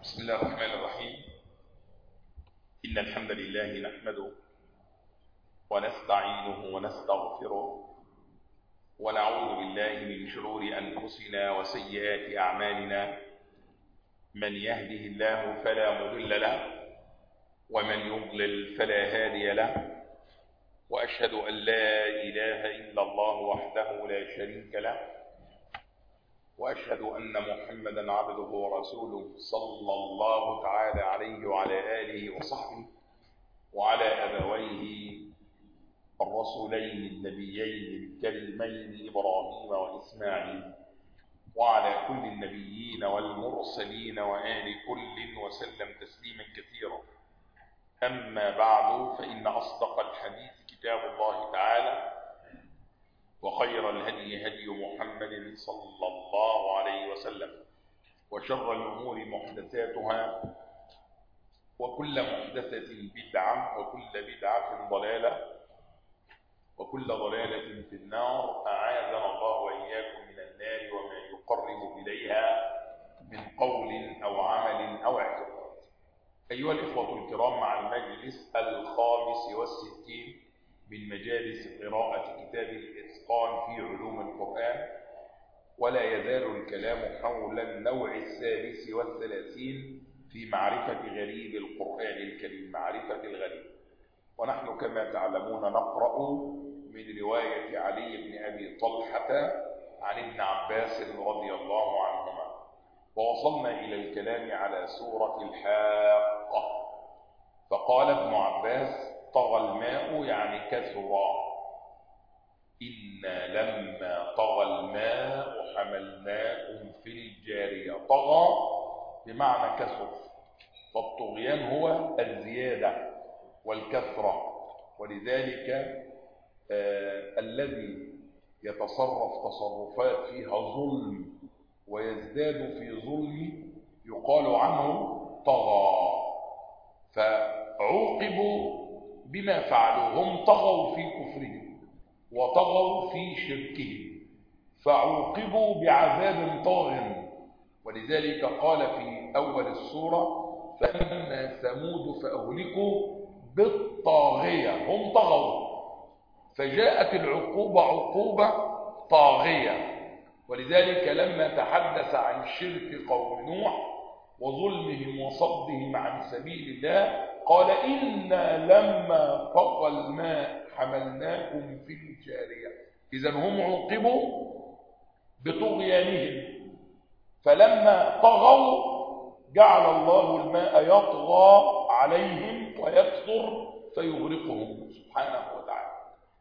بسم الله الرحمن الرحيم. إن الحمد لله نحمده ونستعينه ونستغفره ونعوذ بالله من شرور أنفسنا وسيئات أعمالنا. من يهده الله فلا مضل له ومن يضلل فلا هادي له، وأشهد أن لا إله إلا الله وحده لا شريك له، وأشهد أن محمدا عبده ورسوله صلى الله تعالى عليه وعلى آله وصحبه وعلى أبويه الرسولين النبيين الكريمين إبراهيم وإسماعيل وعلى كل النبيين والمرسلين وآل كل وسلم تسليما كثيرا. أما بعد، فإن أصدق الحديث كتاب الله تعالى، وخير الهدي هدي محمد صلى الله عليه وسلم، وشر الأمور محدثاتها، وكل محدثة بدعة، وكل بدعة ضلالة، وكل ضلالة في النار. أعاذنا الله وإياكم من النار وما يقرب إليها من قول أو عمل أو اعتقاد. أيها الإخوة الكرام، مع المجلس 65 من مجالس قراءة كتاب الإتقان في علوم القرآن، ولا يزال الكلام حول النوع 36 في معرفة غريب القرآن الكريم، معرفة الغريب. ونحن كما تعلمون نقرأ من رواية علي بن أبي طلحة عن ابن عباس رضي الله عنهما، ووصلنا إلى الكلام على سورة الحاقة. فقال ابن عباس: طغى الماء يعني كثرا، إنا لما طغى الماء حملناكم في الجارية. طغى بمعنى كثر، فالطغيان هو الزيادة والكثرة، ولذلك الذي يتصرف تصرفات فيها ظلم ويزداد في ظلم يقال عنه طغى. فعوقبوا بما فعلوا، هم طغوا في كفرهم وطغوا في شركهم، فعوقبوا بعذاب طاغ. ولذلك قال في أول السورة: فأما ثمود فأهلكوا بالطاغية. هم طغوا، فجاءت العقوبة عقوبة طاغية. ولذلك لما تحدث عن شرك قوم نوح وظلمهم وصدهم عن سبيل الله قال: إنا لما طغى الماء حملناكم في الجارية. إذن هم عوقبوا بطغيانهم، فلما طغوا جعل الله الماء يطغى عليهم ويكثر فيغرقهم سبحانه وتعالى.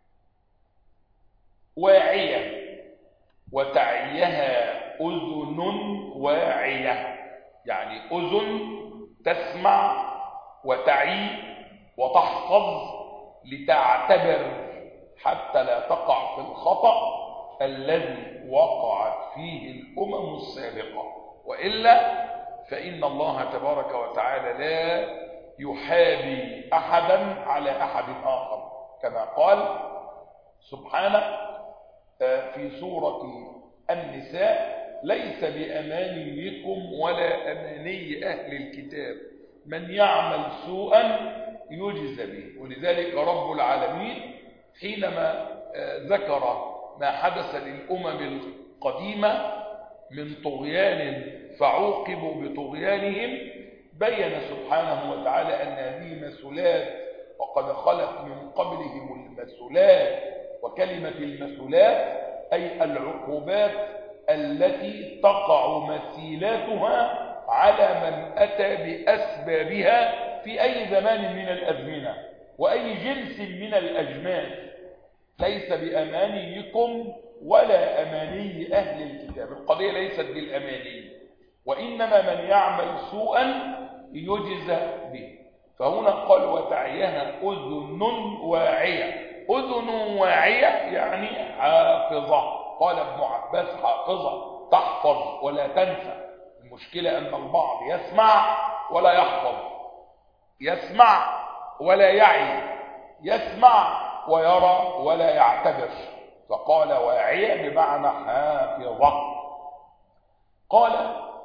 واعية، وتعيها أذن واعية، يعني أذن تسمع وتعي وتحفظ لتعتبر حتى لا تقع في الخطأ الذي وقعت فيه الأمم السابقة، وإلا فإن الله تبارك وتعالى لا يحابي أحدا على أحد آخر، كما قال سبحانه في سورة النساء: ليس بأمانيكم ولا أماني أهل الكتاب، من يعمل سوءا يجز به. ولذلك رب العالمين حينما ذكر ما حدث للأمم القديمة من طغيان فعوقبوا بطغيانهم بين سبحانه وتعالى أن هذه مسؤولات، وقد خلت من قبلهم المسؤولات. وكلمة المسؤولات أي العقوبات التي تقع مثيلاتها على من أتى بأسبابها في أي زمان من الأزمنة وأي جنس من الأجناس. ليس بأمانيكم ولا أماني أهل الكتاب، القضية ليست بالأماني، وإنما من يعمل سوءا يجزى به. فهنا قال: وتعيها أذن واعية. أذن واعية يعني حافظة. قال ابن عباس: حافظة، تحفظ ولا تنسى. المشكلة أن البعض يسمع ولا يحفظ، يسمع ولا يعي، يسمع ويرى ولا يعتبر. فقال واعية بمعنى حافظة. قال: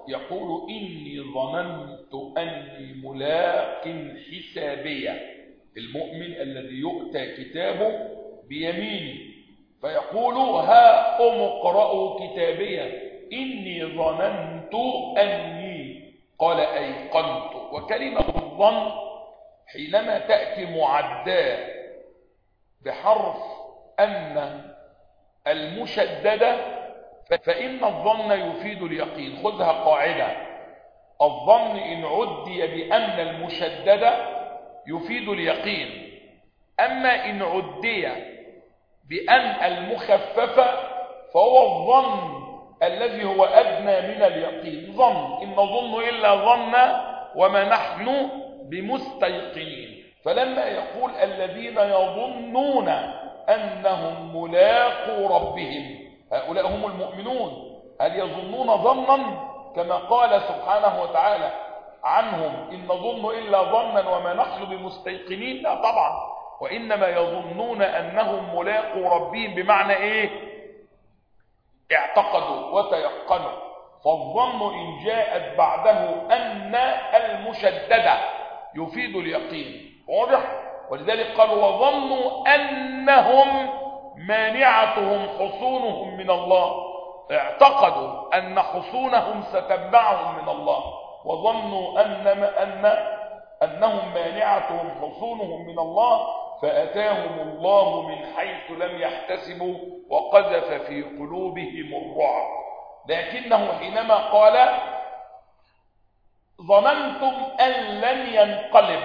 يقول إني ظننت أني ملاق حسابية، المؤمن الذي يؤتى كتابه بيمينه فيقول ها اقرأوا كتابية إني ظننت أني، قال أيقنت. وكلمة الظن حينما تأتي معداة بحرف أن المشددة فإن الظن يفيد اليقين. خذها قاعدة، الظن إن عدي بأن المشددة يفيد اليقين، أما إن عدي بأن المخففة فهو الظن الذي هو أدنى من اليقين. ظن، إن نظن إلا ظنا وما نحن بمستيقنين. فلما يقول الذين يظنون أنهم ملاقو ربهم، هؤلاء هم المؤمنون. هل يظنون ظنا كما قال سبحانه وتعالى عنهم إن نظن إلا ظنا وما نحن بمستيقنين؟ لا طبعا، وإنما يظنون أنهم ملاقو ربهم بمعنى إيه؟ اعتقدوا وتيقنوا. فالظن إن جاءت بعده أن المشددة يفيد اليقين، واضح؟ ولذلك قال وظنوا أنهم مانعتهم حصونهم من الله، اعتقدوا أن حصونهم ستمنعهم من الله، وظنوا أنهم مانعتهم حصونهم من الله فأتاهم الله من حيث لم يحتسبوا وقذف في قلوبهم الرعب. لكنه حينما قال ظننتم أن لن ينقلب،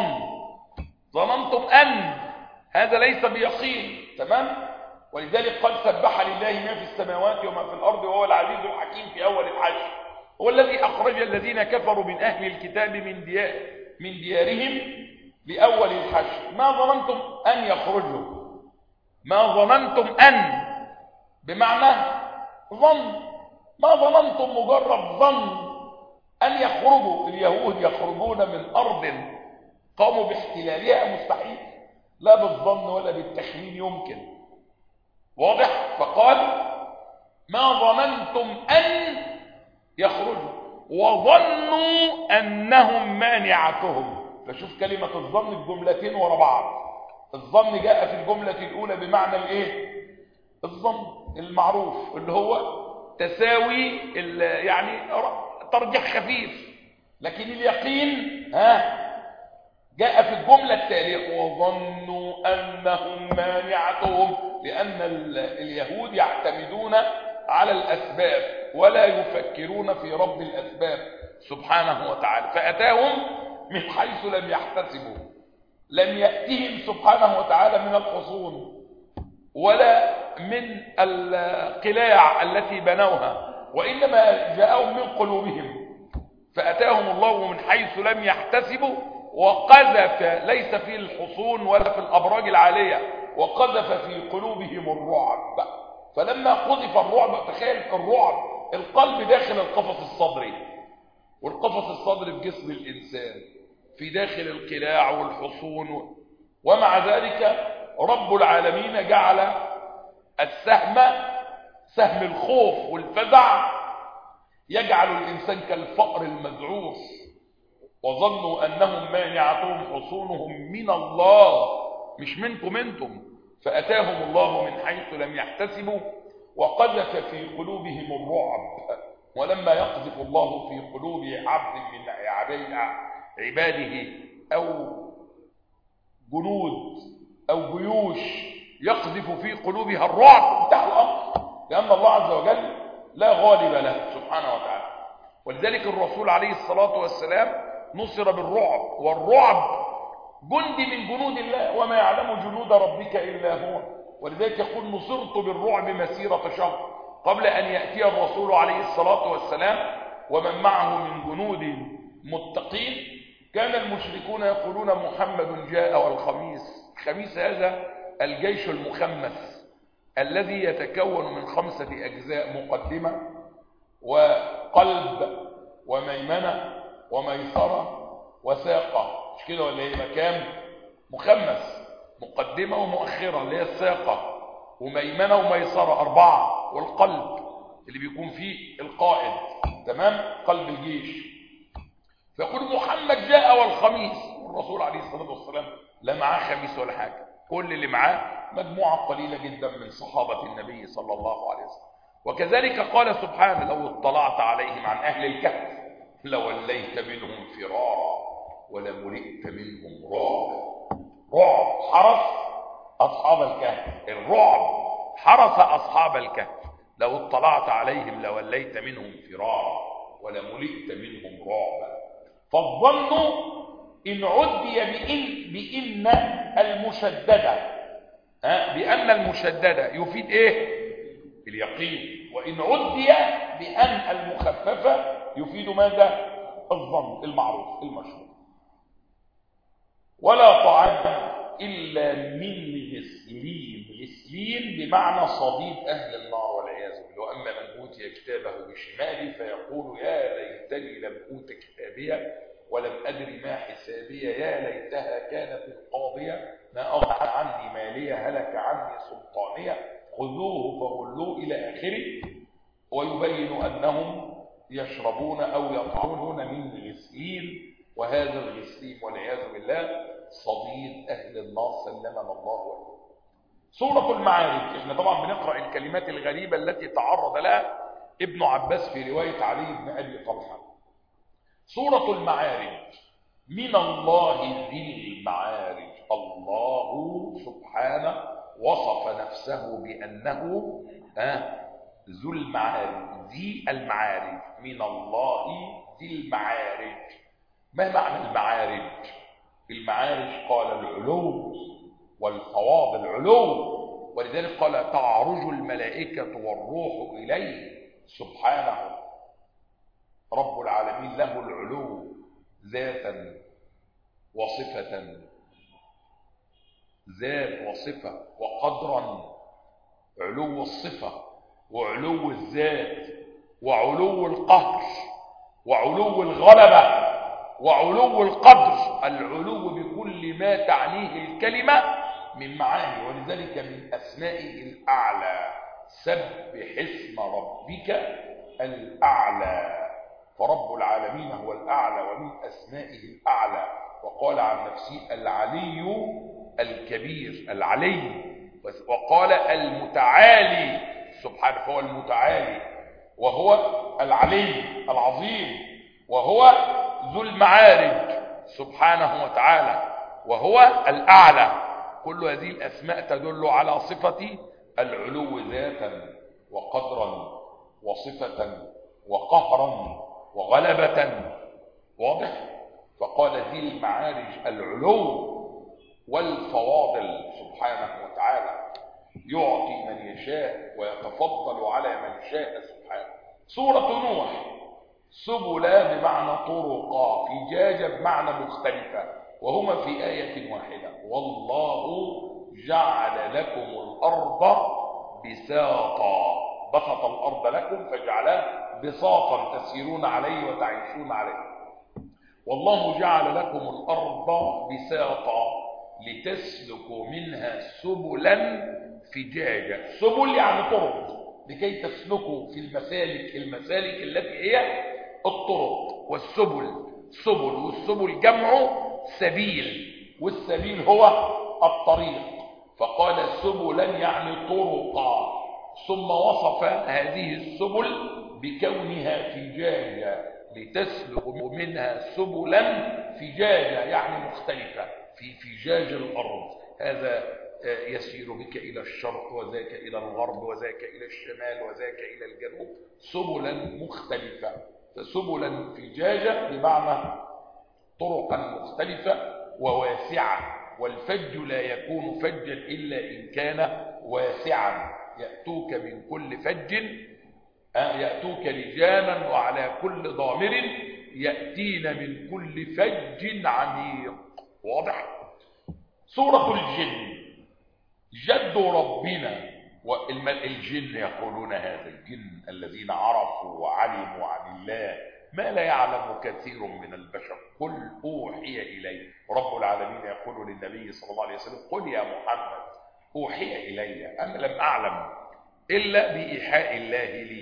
ظننتم أن، هذا ليس بيقين، تمام؟ ولذلك قال سبح لله ما في السماوات وما في الأرض وهو العزيز الحكيم في أول الحشر. هو الذي أخرج الذين كفروا من أهل الكتاب من ديارهم لأول الحشر. ما ظننتم أن يخرجوا، ما ظننتم أن بمعنى ظن، ما ظننتم مجرد ظن أن يخرجوا. اليهود يخرجون من أرض قاموا باحتلالها، مستحيل، لا بالظن ولا بالتخمين يمكن، واضح؟ فقال ما ظننتم أن يخرجوا وظنوا أنهم مانعتهم. فشوف كلمة الظن الجملتين ورا بعض. الظن جاء في الجملة الأولى بمعنى الإيه؟ الظن المعروف اللي هو تساوي، يعني ترجيح خفيف. لكن اليقين جاء في الجملة التالية وظنوا أنهم مانعتهم، لأن اليهود يعتمدون على الأسباب ولا يفكرون في رب الأسباب سبحانه وتعالى، فأتاهم من حيث لم يحتسبوا. لم يأتهم سبحانه وتعالى من الحصون ولا من القلاع التي بنوها، وإنما جاءهم من قلوبهم، فأتاهم الله من حيث لم يحتسبوا وقذف، ليس في الحصون ولا في الأبراج العالية، وقذف في قلوبهم الرعب. فلما قذف الرعب، تخيل الرعب، القلب داخل القفص الصدري، والقفص الصدري في جسم الإنسان في داخل القلاع والحصون، ومع ذلك رب العالمين جعل السهم، سهم الخوف والفزع، يجعل الإنسان كالفأر المذعوف. وظنوا أنهم مانعتهم حصونهم من الله، مش منكم انتم، فأتاهم الله من حيث لم يحتسبوا وقذف في قلوبهم الرعب. ولما يقذف الله في قلوب عبد من عباده أو جنود أو جيوش يقذف في قلوبها الرعب، انتهى الأمر، لأن الله عز وجل لا غالب له سبحانه وتعالى. ولذلك الرسول عليه الصلاة والسلام نصر بالرعب، والرعب جندي من جنود الله، وما يعلم جنود ربك إلا هو. ولذلك يقول نصرت بالرعب مسيرة شهر، قبل أن يأتي الرسول عليه الصلاة والسلام ومن معه من جنود متقين. كان المشركون يقولون محمد جاء والخميس. الخميس هذا الجيش المخمس الذي يتكون من 5 أجزاء: مقدمة وقلب وميمنة وميسرة وساقة، مش كده ولا ايه؟ مكان مخمس، مقدمة ومؤخرة اللي هي الساقة، وميمنة وميسرة 4، والقلب اللي بيكون فيه القائد، تمام، قلب الجيش. فيقول محمد جاء والخميس، والرسول عليه الصلاة والسلام لا معاه خميس ولا حاجة، كل اللي معاه مجموعة قليلة جدا من صحابة النبي صلى الله عليه وسلم. وكذلك قال سبحانه: لو اطلعت عليهم عن أهل الكهف لوليت منهم فرارا ولملئت منهم رعبا. رعب حرس أصحاب الكهف، الرعب حرس أصحاب الكهف. لو اطلعت عليهم لوليت منهم فرارا ولملئت منهم رعبا. فالظن إن عدي بإن المشددة، بأن المشددة يفيد إيه؟ اليقين. وإن عدي بأن المخففة يفيد ماذا؟ الظن المعروف المشهور. ولا طعام إلا من غسلين. غسلين بمعنى صديد أهل النار والعياذ بالله. وأما من أوتي كتابه بشماله فيقول يا ليتني لم أوت كتابيه ولم أدري ما حسابيه يا ليتها كانت القاضية ما أغنى عني مالية هلك عني سلطانية خذوه فغلوه إلى آخره. ويبين أنهم يشربون أو يطعمون من غسلين، وهذا الغسلين والعياذ بالله صديد أهل النار سلمنا الله وإياكم. سورة المعارج، احنا طبعا بنقرأ الكلمات الغريبة التي تعرض لها ابن عباس في رواية علي بن أبي طلحة. سورة المعارج: من الله ذي المعارج. الله سبحانه وصف نفسه بأنه ذو المعارج، ذي المعارج، من الله ذي المعارج. ما معنى المعارج؟ المعارج قال العلو والفواضل، العلو، ولذلك قال تعرج الملائكة والروح إليه سبحانه. رب العالمين له العلو ذاتا وصفة، ذات وصفة وقدرا، علو الصفة وعلو الذات وعلو القهر وعلو الغلبة وعلو القدر، العلو بكل ما تعنيه الكلمة من معاني. ولذلك من أسمائه الأعلى: سبح اسم ربك الأعلى. فرب العالمين هو الأعلى ومن أسمائه الأعلى. وقال عن نفسه العلي الكبير، العلي. وقال المتعالي سبحانه، فهو المتعالي وهو العلي العظيم، وهو ذو المعارج سبحانه وتعالى، وهو الأعلى. كل هذه الأسماء تدل على صفة العلو ذاتا وقدرا وصفة وقهرا وغلبة. واضح؟ فقال ذي المعارج العلو والفواضل سبحانه وتعالى، يعطي من يشاء ويتفضل على من شاء سبحانه. سورة نوح: سبلا بمعنى طرقا، فجاجة بمعنى مختلفة، وهما في آية واحدة. والله جعل لكم الأرض بساطا، بسط الأرض لكم فجعلها بساطا تسيرون عليه وتعيشون عليه. والله جعل لكم الأرض بساطا لتسلكوا منها سبلا فجاجا. سبل يعني طرق، لكي تسلكوا في المسالك التي هي الطرق. والسبل سبل، والسبل جمع سبيل، والسبيل هو الطريق. فقال سبلا يعني طرقا، ثم وصف هذه السبل بكونها فجاجا، لتسلكوا منها سبلا فجاجا يعني مختلفة في فجاج الأرض. هذا يسير بك إلى الشرق وذاك إلى الغرب وذاك إلى الشمال وذاك إلى الجنوب، سبلا مختلفة. فسبلا فجاجة بمعنى طرقا مختلفة وواسعة. والفج لا يكون فجا إلا إن كان واسعا. يأتوك من كل فج، يأتوك رجالا وعلى كل ضامر يأتين من كل فج عميق. واضح؟ سورة الجن: جد ربنا. والجن يقولون هذا، الجن الذين عرفوا وعلموا عن الله ما لا يعلم كثير من البشر. قل أوحي إلي. رب العالمين يقول للنبي صلى الله عليه وسلم: قل يا محمد أوحي إلي، أنا لم أعلم إلا بإيحاء الله لي.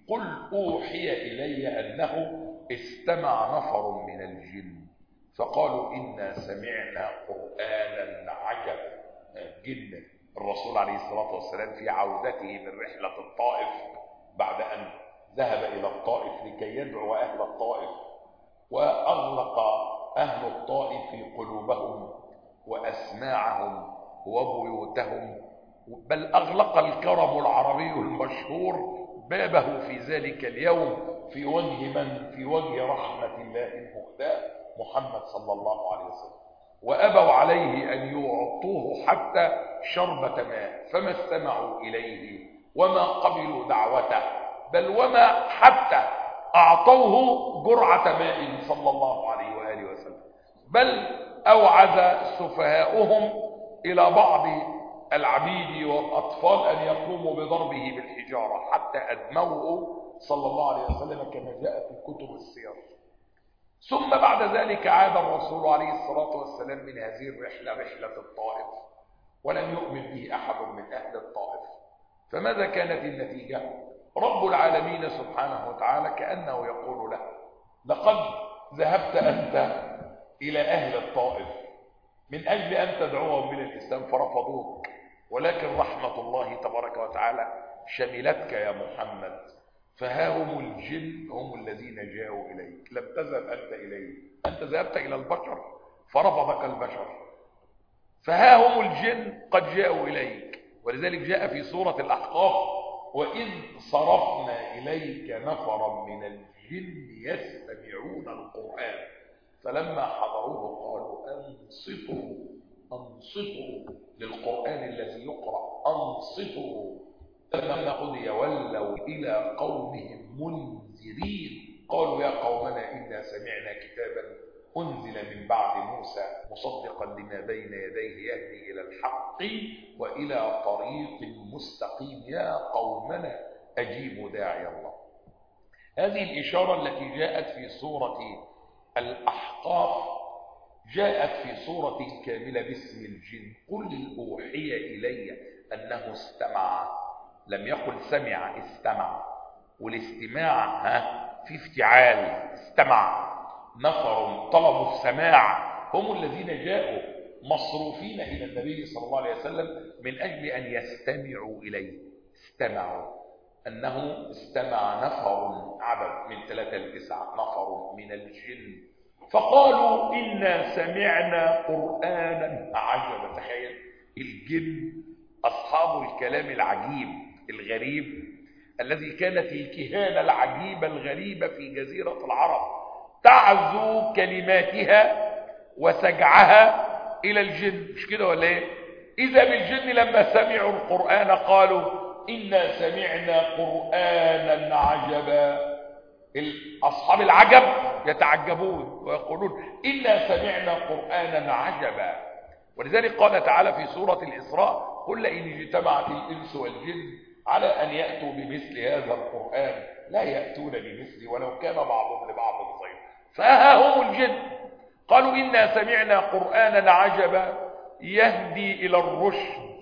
قل أوحي إلي أنه استمع نفر من الجن فقالوا إنا سمعنا قرآنا عجبا. جن الرسول عليه الصلاة والسلام في عودته من رحلة الطائف بعد أن ذهب إلى الطائف لكي يدعو أهل الطائف، وأغلق أهل الطائف قلوبهم وأسماعهم وبيوتهم، بل أغلق الكرم العربي المشهور بابه في ذلك اليوم في وجه من؟ في وجه رحمة الله المهداة محمد صلى الله عليه وسلم، وأبوا عليه أن يعطوه حتى شربة ماء، فما استمعوا إليه وما قبلوا دعوته، بل وما حتى أعطوه جرعة ماء صلى الله عليه وآله وسلم، بل أوعز سفهاؤهم إلى بعض العبيد والأطفال أن يقوموا بضربه بالحجارة حتى أدموه صلى الله عليه وسلم كما جاء في كتب السير. ثم بعد ذلك عاد الرسول عليه الصلاة والسلام من هذه الرحلة، رحلة الطائف، ولم يؤمن به أحد من أهل الطائف. فماذا كانت النتيجة؟ رب العالمين سبحانه وتعالى كأنه يقول له: لقد ذهبت أنت إلى أهل الطائف من أجل أن تدعوهم إلى الإسلام فرفضوك، ولكن رحمة الله تبارك وتعالى شملتك يا محمد، فها هم الجن هم الذين جاءوا إليك، لم تذهب أنت إليه، أنت ذهبت إلى البشر فرفضك البشر، فها هم الجن قد جاءوا إليك. ولذلك جاء في سورة الأحقاف: وإذ صرفنا إليك نفرا من الجن يستمعون القرآن فلما حضروه قالوا أنصتوا للقرآن الذي يقرأ، أنصتوا. فلما قضي ولوا إلى قومهم منذرين قالوا يا قومنا إنا سمعنا كتابا أنزل من بعد موسى مصدقا لما بين يديه يهدي إلى الحق وإلى طريق مستقيم يا قومنا أجيبوا داعي الله. هذه الإشارة التي جاءت في سورة الأحقاف جاءت في سورة كاملة باسم الجن: قل أوحي إلي أنه استمع، لم يقل سمع، استمع، والاستماع في افتعال، استمع نفر طلبوا السماع، هم الذين جاءوا مصروفين إلى النبي صلى الله عليه وسلم من أجل أن يستمعوا إليه. استمعوا، أنه استمع نفر عدد من 3 ل 9 نفر من الجن فقالوا إنا سمعنا قرآنا عجبا. تخيل الجن أصحاب الكلام العجيب الغريب الذي كانت الكهانة العجيبة الغريبة في جزيرة العرب تعزو كلماتها وسجعها إلى الجن، مش كده ولا ايه؟ إذا بالجن لما سمعوا القرآن قالوا إنا سمعنا قرآنا عجبا. أصحاب العجب يتعجبون ويقولون إنا سمعنا قرآنا عجبا. ولذلك قال تعالى في سورة الإسراء: قل إن اجتمعت الإنس والجن على أن يأتوا بمثل هذا القرآن لا يأتون بمثله ولو كان بعضهم لبعض ظهيرا. فها هم الجن قالوا إنا سمعنا قرآنا عجبا يهدي إلى الرشد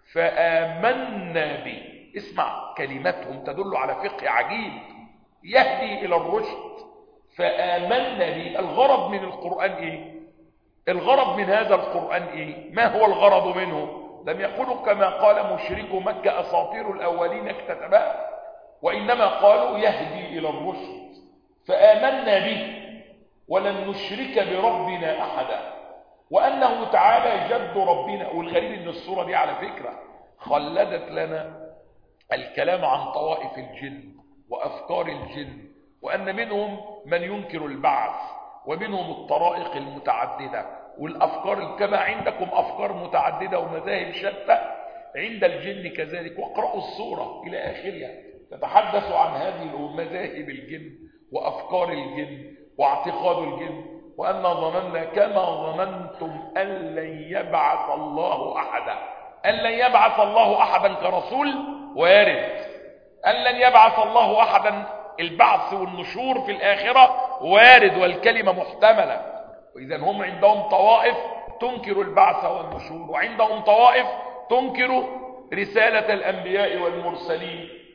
فآمنا به. اسمع كلماتهم تدل على فقه عجيب. يهدي إلى الرشد فآمنا به. الغرض من القرآن إيه؟ الغرض من هذا القرآن إيه؟ ما هو الغرض منه؟ لم يقولوا كما قال مشركو مكة أساطير الأولين اكتتبها، وإنما قالوا يهدي إلى الرشد فآمنا به ولن نشرك بربنا أحدا، وأنه تعالى جد ربنا. والغريب أن الصورة دي على فكرة خلدت لنا الكلام عن طوائف الجن وأفكار الجن، وأن منهم من ينكر البعث ومنهم الطرائق المتعددة والأفكار، كما عندكم أفكار متعددة ومذاهب شتى عند الجن كذلك. واقرأوا السورة إلى آخرها تتحدث عن هذه مذاهب الجن وأفكار الجن واعتقاد الجن، وأن ظننا كما ظننتم أن لن يبعث الله أحدا. أن لن يبعث الله أحدا كرسول وارد، أن لن يبعث الله أحدا البعث والنشور في الآخرة وارد والكلمة محتملة. وإذا هم عندهم طوائف تنكر البعث والنشور، وعندهم طوائف تنكر رسالة الأنبياء والمرسلين،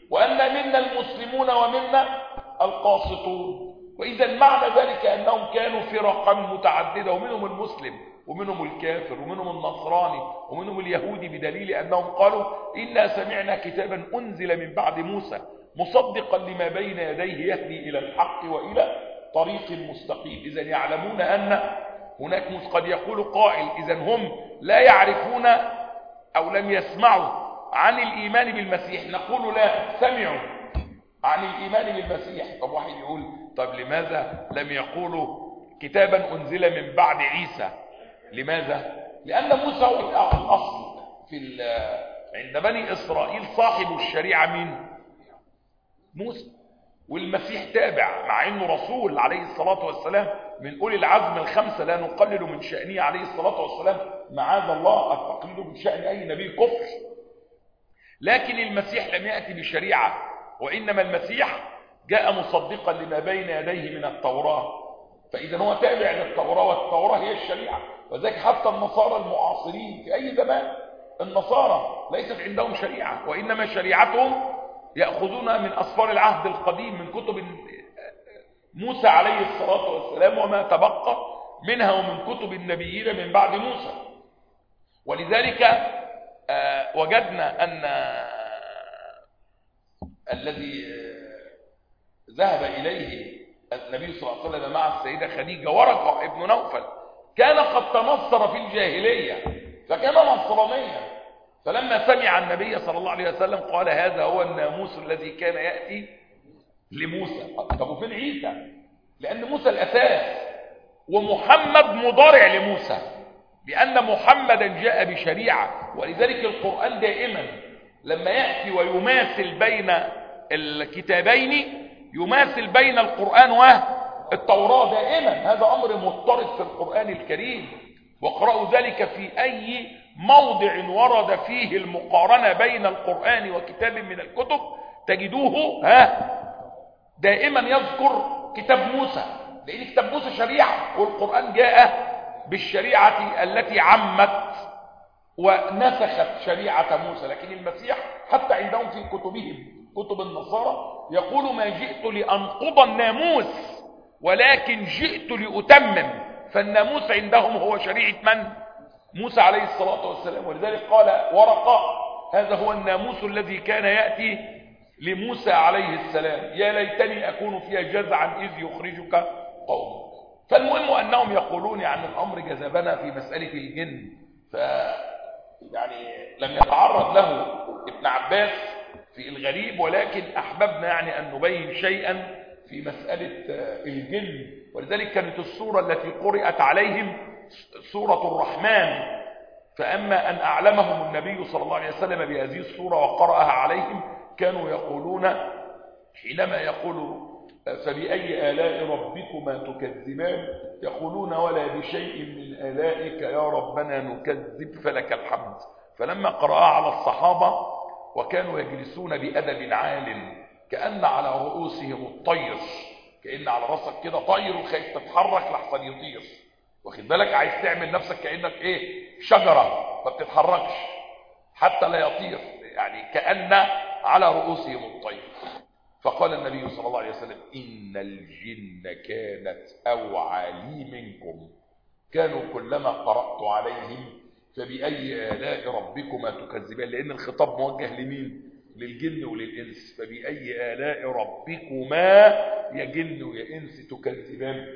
وأن منا المسلمون ومنا القاسطون. وإذا معنى ذلك أنهم كانوا فرقا متعددة، ومنهم المسلم ومنهم الكافر ومنهم النصراني ومنهم اليهودي، بدليل أنهم قالوا إنا سمعنا كتابا أنزل من بعد موسى مصدقا لما بين يديه يهدي إلى الحق وإلى طريق مستقيم. إذا يعلمون أن هناك قد يقول قائل إذا هم لا يعرفون أو لم يسمعوا عن الإيمان بالمسيح. نقول لا، سمعوا عن الإيمان بالمسيح. طب واحد يقول طب لماذا لم يقولوا كتابا أنزل من بعد عيسى؟ لماذا؟ لأن موسى هو الأصل عند بني إسرائيل صاحب الشريعة مين؟ موسى. والمسيح تابع، مع أنه رسول عليه الصلاة والسلام من أولي العزم الخمسة، لا نقلل من شأنه عليه الصلاة والسلام، معاذ الله التقليد من شأن أي نبي كفر. لكن المسيح لم يأتي بشريعة، وإنما المسيح جاء مصدقا لما بين يديه من التوراة، فإذا هو تابع للتوراة، والتوراة هي الشريعة. وذلك حتى النصارى المعاصرين في أي زمان، النصارى ليست عندهم شريعة، وإنما شريعتهم يأخذون من أسفار العهد القديم، من كتب موسى عليه الصلاة والسلام وما تبقى منها، ومن كتب النبيين من بعد موسى. ولذلك وجدنا أن الذي ذهب إليه النبي صلى الله عليه وسلم مع السيدة خديجة ورقة ابن نوفل كان قد تنصر في الجاهلية، فكان نصرانيا. فلما سمع النبي صلى الله عليه وسلم قال هذا هو الناموس الذي كان يأتي لموسى. طب وفين عيسى؟ لأن موسى الأساس، ومحمد مضارع لموسى، لأن محمدا جاء بشريعة. ولذلك القرآن دائما لما يأتي ويماثل بين الكتابين يماثل بين القرآن والتوراة دائما. هذا أمر مضطرد في القرآن الكريم، واقرأوا ذلك في أي موضع ورد فيه المقارنة بين القرآن وكتاب من الكتب تجدوه دائما يذكر كتاب موسى، لأن كتاب موسى شريعة، والقرآن جاء بالشريعة التي عمت ونسخت شريعة موسى. لكن المسيح حتى عندهم في كتبهم، كتب النصارى، يقول ما جئت لأنقض الناموس ولكن جئت لأتمم. فالناموس عندهم هو شريعة من؟ موسى عليه الصلاة والسلام. ولذلك قال ورقة هذا هو الناموس الذي كان يأتي لموسى عليه السلام، يا ليتني أكون فيها جزعا إذ يخرجك قومك. فالمهم أنهم يقولون عن الأمر جذبنا في مسألة الجن، يعني لم يتعرض له ابن عباس في الغريب، ولكن أحببنا يعني أن نبين شيئا في مسألة الجن. ولذلك كانت السورة التي قرأت عليهم سورة الرحمن، فأما أن أعلمهم النبي صلى الله عليه وسلم بهذه السورة وقرأها عليهم كانوا يقولون حينما يقول فبأي آلاء ربكما تكذبان يقولون ولا بشيء من آلائك يا ربنا نكذب فلك الحمد. فلما قرأها على الصحابة وكانوا يجلسون بأدب عال كأن على رؤوسهم الطير، كأن على رأسك كده طير وخايف تتحرك لحسن يطير، واخد بالك، عايز تعمل نفسك كأنك شجرة ما بتتحركش حتى لا يطير، يعني كأن على رؤوسهم الطير. فقال النبي صلى الله عليه وسلم إن الجن كانت أوعى لي منكم، كانوا كلما قرأت عليهم فبأي آلاء ربكما تكذبان، لأن الخطاب موجه لمين؟ للجن وللإنس. فبأي آلاء ربكما يا جن ويا إنس تكذبان.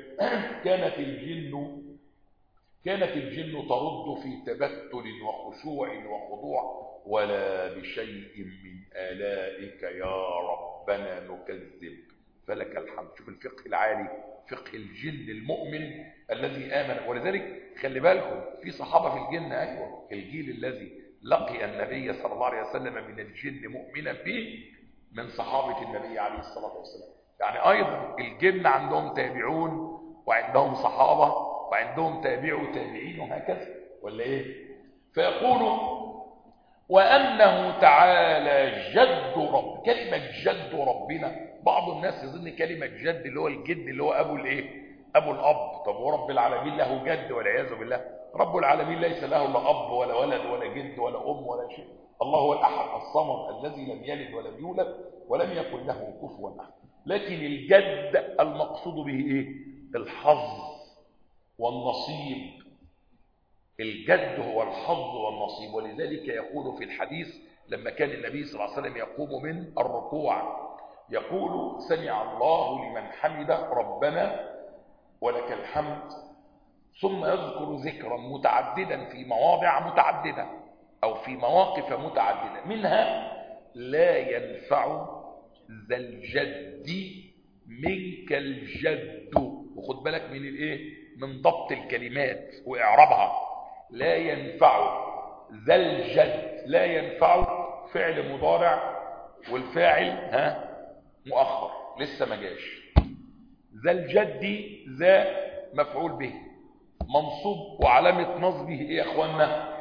كانت الجن ترد في تبتل وخشوع وخضوع ولا بشيء من آلائك يا ربنا نكذب فلك الحمد. شوف الفقه العالي، فقه الجن المؤمن الذي آمن. ولذلك خلي بالكم في صحابة في الجن، أيوة الجيل الذي لقي النبي صلى الله عليه وسلم من الجن مؤمنا به من صحابة النبي عليه الصلاة والسلام. يعني أيضا الجن عندهم تابعون وعندهم صحابة وعندهم تابعوا تابعين وهكذا، ولا إيه؟ فيقول وأنه تعالى جد رب. كلمة جد ربنا بعض الناس يظن كلمة جد اللي هو الجد اللي هو أبو الأب. طب ورب العالمين له جد والعياذ بالله؟ رب العالمين ليس له لا أب ولا ولد ولا جد ولا أم ولا شيء. الله هو الأحد الصمد الذي لم يلد ولم يولد ولم يكن له كفوا أحد. لكن الجد المقصود به إيه؟ الحظ والنصيب. الجد هو الحظ والنصيب. ولذلك يقول في الحديث لما كان النبي صلى الله عليه وسلم يقوم من الركوع يقول: سمع الله لمن حمد ربنا ولك الحمد، ثم يذكر ذكرا متعددا في مواضع متعددة أو في مواقف متعددة، منها: لا ينفع ذا الجد منك الجد. وخد بالك من الايه؟ من ضبط الكلمات واعرابها. لا ينفع ذا الجد، لا ينفع فعل مضارع والفاعل مؤخر لسه ما جاش. ذا الجد ذا مفعول به منصوب وعلامة نصبه ايه يا اخوانا؟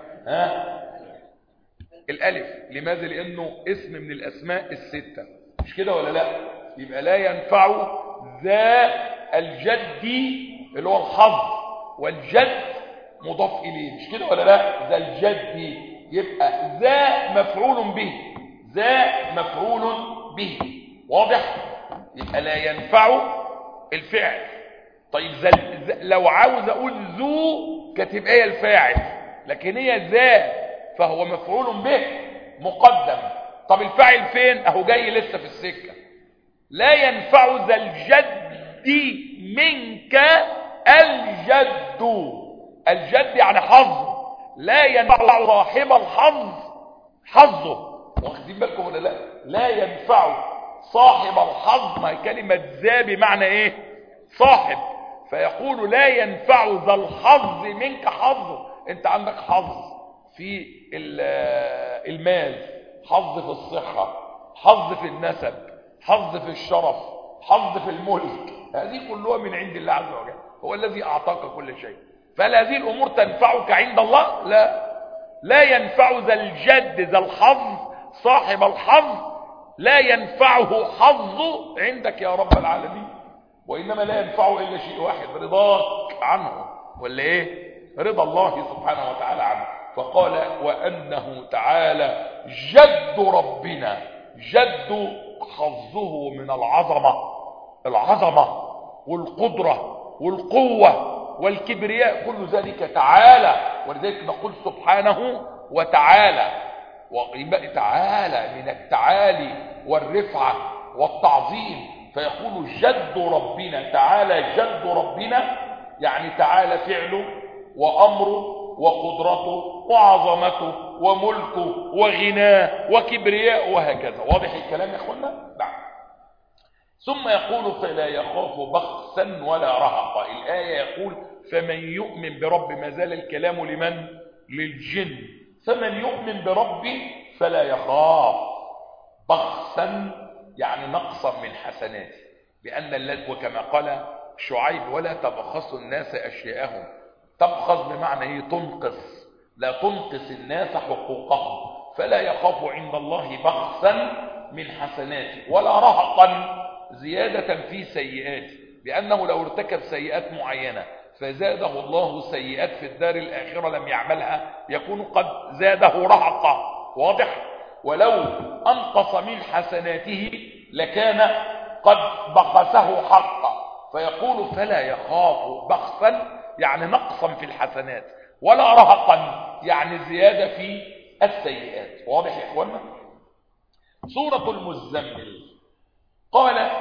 الالف. لماذا؟ لانه اسم من الاسماء الستة، مش كده ولا لا؟ يبقى لا ينفع ذا الجد اللي هو الحظ، والجد مضاف اليه، مش كده ولا لا؟ ذا الجد يبقى ذا مفعول به، ذا مفعول به. واضح؟ يبقى لا ينفع الفعل. طيب لو عاوز اقول ذو كانت تبقى هي الفاعل، لكن هي ذا فهو مفعول به مقدم. طب الفاعل فين؟ اهو جاي لسه في السكه. لا ينفع ذا الجد منك الجد. الجد يعني حظ. لا ينفع صاحب الحظ حظه. واخدين بالكم ولا لا؟ لا ينفع صاحب الحظ. ما كلمه ذا بمعنى ايه؟ صاحب. فيقول: لا ينفع ذا الحظ منك حظه. انت عندك حظ في المال، حظ في الصحه، حظ في النسب، حظ في الشرف، حظ في الملك. هذه كلها من عند الله عز وجل، هو الذي اعطاك كل شيء. فهل هذه الامور تنفعك عند الله؟ لا. لا ينفع ذا الجد ذا الحظ صاحب الحظ، لا ينفعه حظه عندك يا رب العالمين. وانما لا ينفعه الا شيء واحد: رضاك عنه. ولا ايه؟ رضا الله سبحانه وتعالى عنه. فقال: وانه تعالى جد ربنا. جد حظه من العظمه والقدره والقوه والكبرياء، كل ذلك تعالى. ولذلك نقول سبحانه وتعالى. ويبقى تعالى من التعالي والرفعه والتعظيم. فيقول: جد ربنا. تعالى جد ربنا يعني تعالى فعله وامره وقدرته وعظمته وملكه وغناه وكبرياء وهكذا. واضح الكلام يا اخوانا؟ نعم. ثم يقول: فلا يخاف بخسا ولا رهقا. الآية يقول: فمن يؤمن برب. ما زال الكلام لمن؟ للجن. فمن يؤمن بربي فلا يخاف بخسا يعني نقصا من حسناته. وكما قال شعيب: ولا تبخسوا الناس أشياءهم. تبخس بمعنى ايه؟ تنقص. لا تنقص الناس حقوقهم. فلا يخاف عند الله بخسا من حسناته ولا رهقا زيادة في سيئاته، لأنه لو ارتكب سيئات معينة فزاده الله سيئات في الدار الآخرة لم يعملها يكون قد زاده رهقا. واضح؟ ولو أنقص من حسناته لكان قد بخسه حقا. فيقول: فلا يخاف بخسا يعني نقصا في الحسنات، ولا رهقا يعني زيادة في السيئات. واضح يا إخوانا؟ سورة المزمل قال: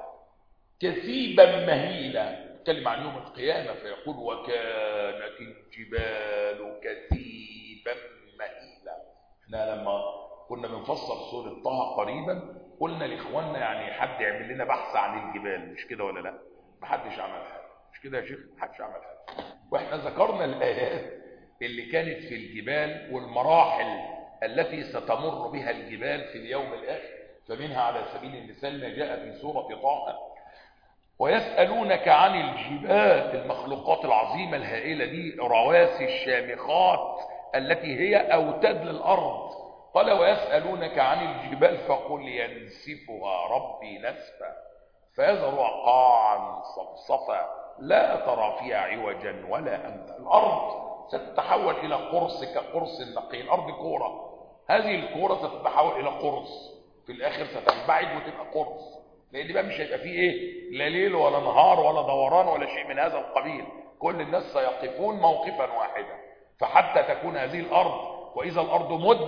كثيبا مهيلا. يتكلم عن يوم القيامة فيقول: وكانت الجبال كثيبا مهيلا. احنا لما كنا بنفسر سورة طه قريبا قلنا لإخواننا يعني حد يعمل لنا بحث عن الجبال، مش كده ولا لا؟ محدش عمل حاجة، مش كده يا شيخ؟ محدش عمل حاجة. واحنا ذكرنا الآيات اللي كانت في الجبال والمراحل التي ستمر بها الجبال في اليوم الآخر. فمنها على سبيل المثال ما جاء في سورة طه: ويسألونك عن الجبال، المخلوقات العظيمة الهائلة دي، رواسي الشامخات التي هي أوتاد للأرض. قال: ويسألونك عن الجبال فقل ينسفها ربي نسفا فيذرها قاعا صفصفا لا ترى فيها عوجا ولا أمتا. الأرض ستتحول إلى قرص كقرص النقي. الأرض كورة، هذه الكورة ستتحول إلى قرص، في الاخر ستنبعج وتبقى قرص، لان بقى مش هيبقى فيه ايه، لا ليل ولا نهار ولا دوران ولا شيء من هذا القبيل، كل الناس سيقفون موقفا واحدا. فحتى تكون هذه الارض، واذا الارض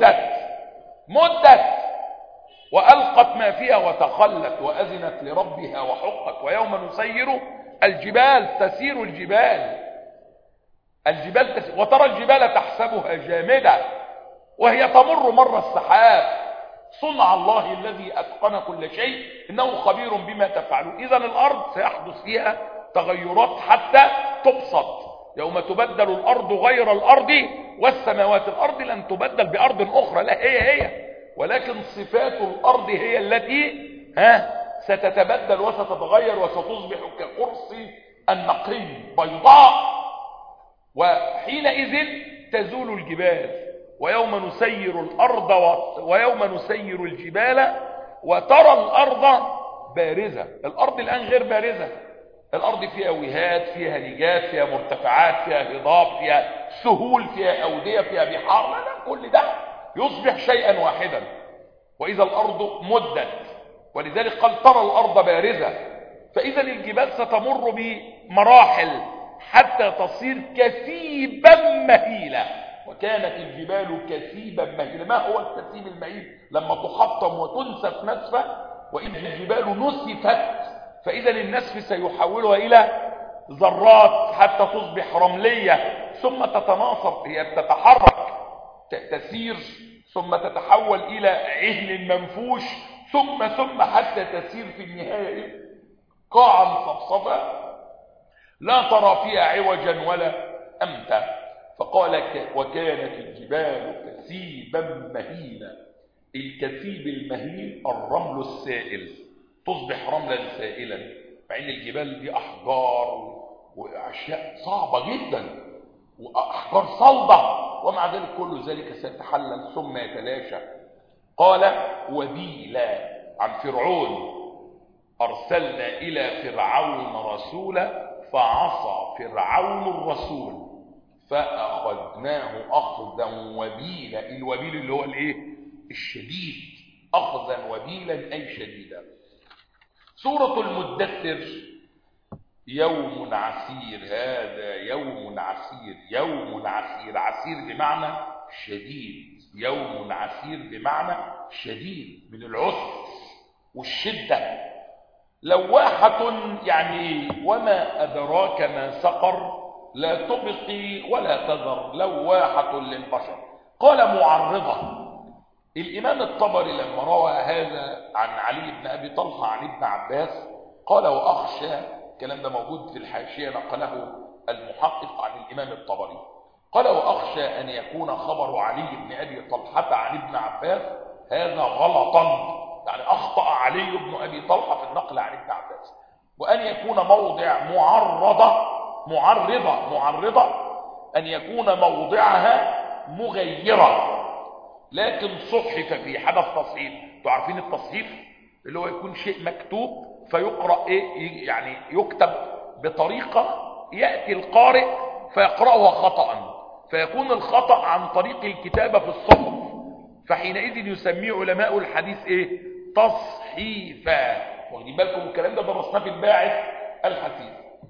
مدت والقت ما فيها وتخلت واذنت لربها وحقت، ويوم نسير الجبال، تسير الجبال تسير، وترى الجبال تحسبها جامده وهي تمر مر السحاب، صنع الله الذي اتقن كل شيء انه خبير بما تفعلون. اذا الارض سيحدث فيها تغيرات حتى تبسط، يوم تبدل الارض غير الارض والسماوات، الارض لن تبدل بارض اخرى، لا هي ولكن صفات الارض هي التي ستتبدل وستتغير وستصبح كقرص النقي بيضاء، وحينئذ تزول الجبال. ويوم نسير الارض ويوم نسير الجبال وترى الارض بارزه. الارض الان غير بارزه، الارض فيها وهات، فيها لجات، فيها مرتفعات، فيها هضاب، فيها سهول، فيها اوديه، فيها بحار، لا كل ده يصبح شيئا واحدا. واذا الارض مدت، ولذلك قال ترى الارض بارزه، فاذا الجبال ستمر بمراحل حتى تصير كثيبا مهيلا. وكانت الجبال كثيبا مهيلا. ما هو الكثيب المهيل؟ لما تحطم وتنسف نسفه. واذا الجبال نسفت، فاذا النسف سيحولها الى ذرات حتى تصبح رمليه، ثم تتناثر، هي تتحرك تسير، ثم تتحول الى عهن منفوش، ثم حتى تسير في النهايه قاعا صفصفا لا ترى فيها عوجا ولا امتا. فقال وكانت الجبال كثيبا مهيلا. الكثيب المهيل الرمل السائل، تصبح رملا سائلا، مع ان الجبال دي احجار واشياء صعبه جدا واحجار صلبه، ومع ذلك كل ذلك سيتحلل ثم يتلاشى. قال وبيلا عن فرعون، ارسلنا الى فرعون رسولا فعصى فرعون الرسول فاخذناه اخذا وبيلا. الوبيل اللي هو الايه؟ الشديد، اخذا وبيلا اي شديدا. سورة المدثر يوم عسير، هذا يوم عسير، يوم عسير، عسير بمعنى شديد، يوم عسير بمعنى شديد من العسر والشدة. لواحة يعني وما أدراك ما سقر، لا تبقي ولا تذر، لواحة للبشر. قال معرضة. الإمام الطبري لما روى هذا عن علي بن أبي طلحة عن ابن عباس قال وأخشى، الكلام ده موجود في الحاشية نقله المحقق عن الإمام الطبري، قال وأخشى أن يكون خبر علي بن أبي طلحة عن ابن عباس هذا غلطا، يعني أخطأ علي بن أبي طلحة في النقل عن ابن عباس، وأن يكون موضع معرضة أن يكون موضعها مغيرة، لكن صحف في حدث تصحيف. تعرفين التصحيف اللي هو يكون شيء مكتوب فيقرأ يعني يكتب بطريقة يأتي القارئ فيقرأها خطأ، فيكون الخطأ عن طريق الكتابة في الصحف، فحينئذ يسميه علماء الحديث تصحيفا. واخدين بالكم الكلام ده درسناه في الباعث الحثيث.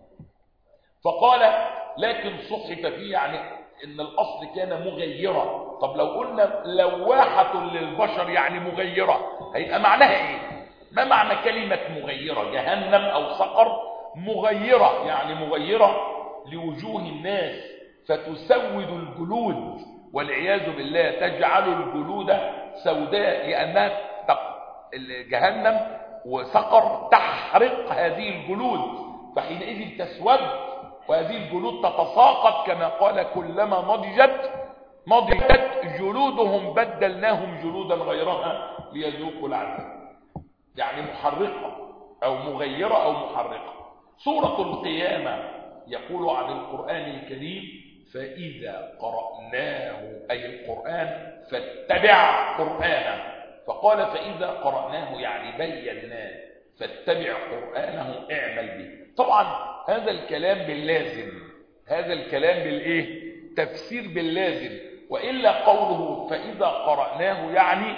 فقال لكن صحف فيه يعني ان الاصل كان مغيرة. طب لو قلنا لواحة للبشر يعني مغيرة، هيبقى معناها ايه؟ ما معنى كلمة مغيرة؟ جهنم او سقر مغيرة، يعني مغيرة لوجوه الناس فتسود الجلود والعياذ بالله، تجعل الجلود سوداء، لانها جهنم وسقر تحرق هذه الجلود، فحينئذ تسود وهذه الجلود تتساقط، كما قال كلما نضجت جلودهم بدلناهم جلودا غيرها ليذوقوا العذاب. يعني محرقة أو مغيرة أو محرقة. سورة القيامة يقول عن القرآن الكريم فإذا قرأناه أي القرآن فاتبع قرآنه، فقال فإذا قرأناه يعني بيناه، فاتبع قرآنه اعمل به. طبعا هذا الكلام باللازم، هذا الكلام تفسير باللازم، وإلا قوله فإذا قرأناه يعني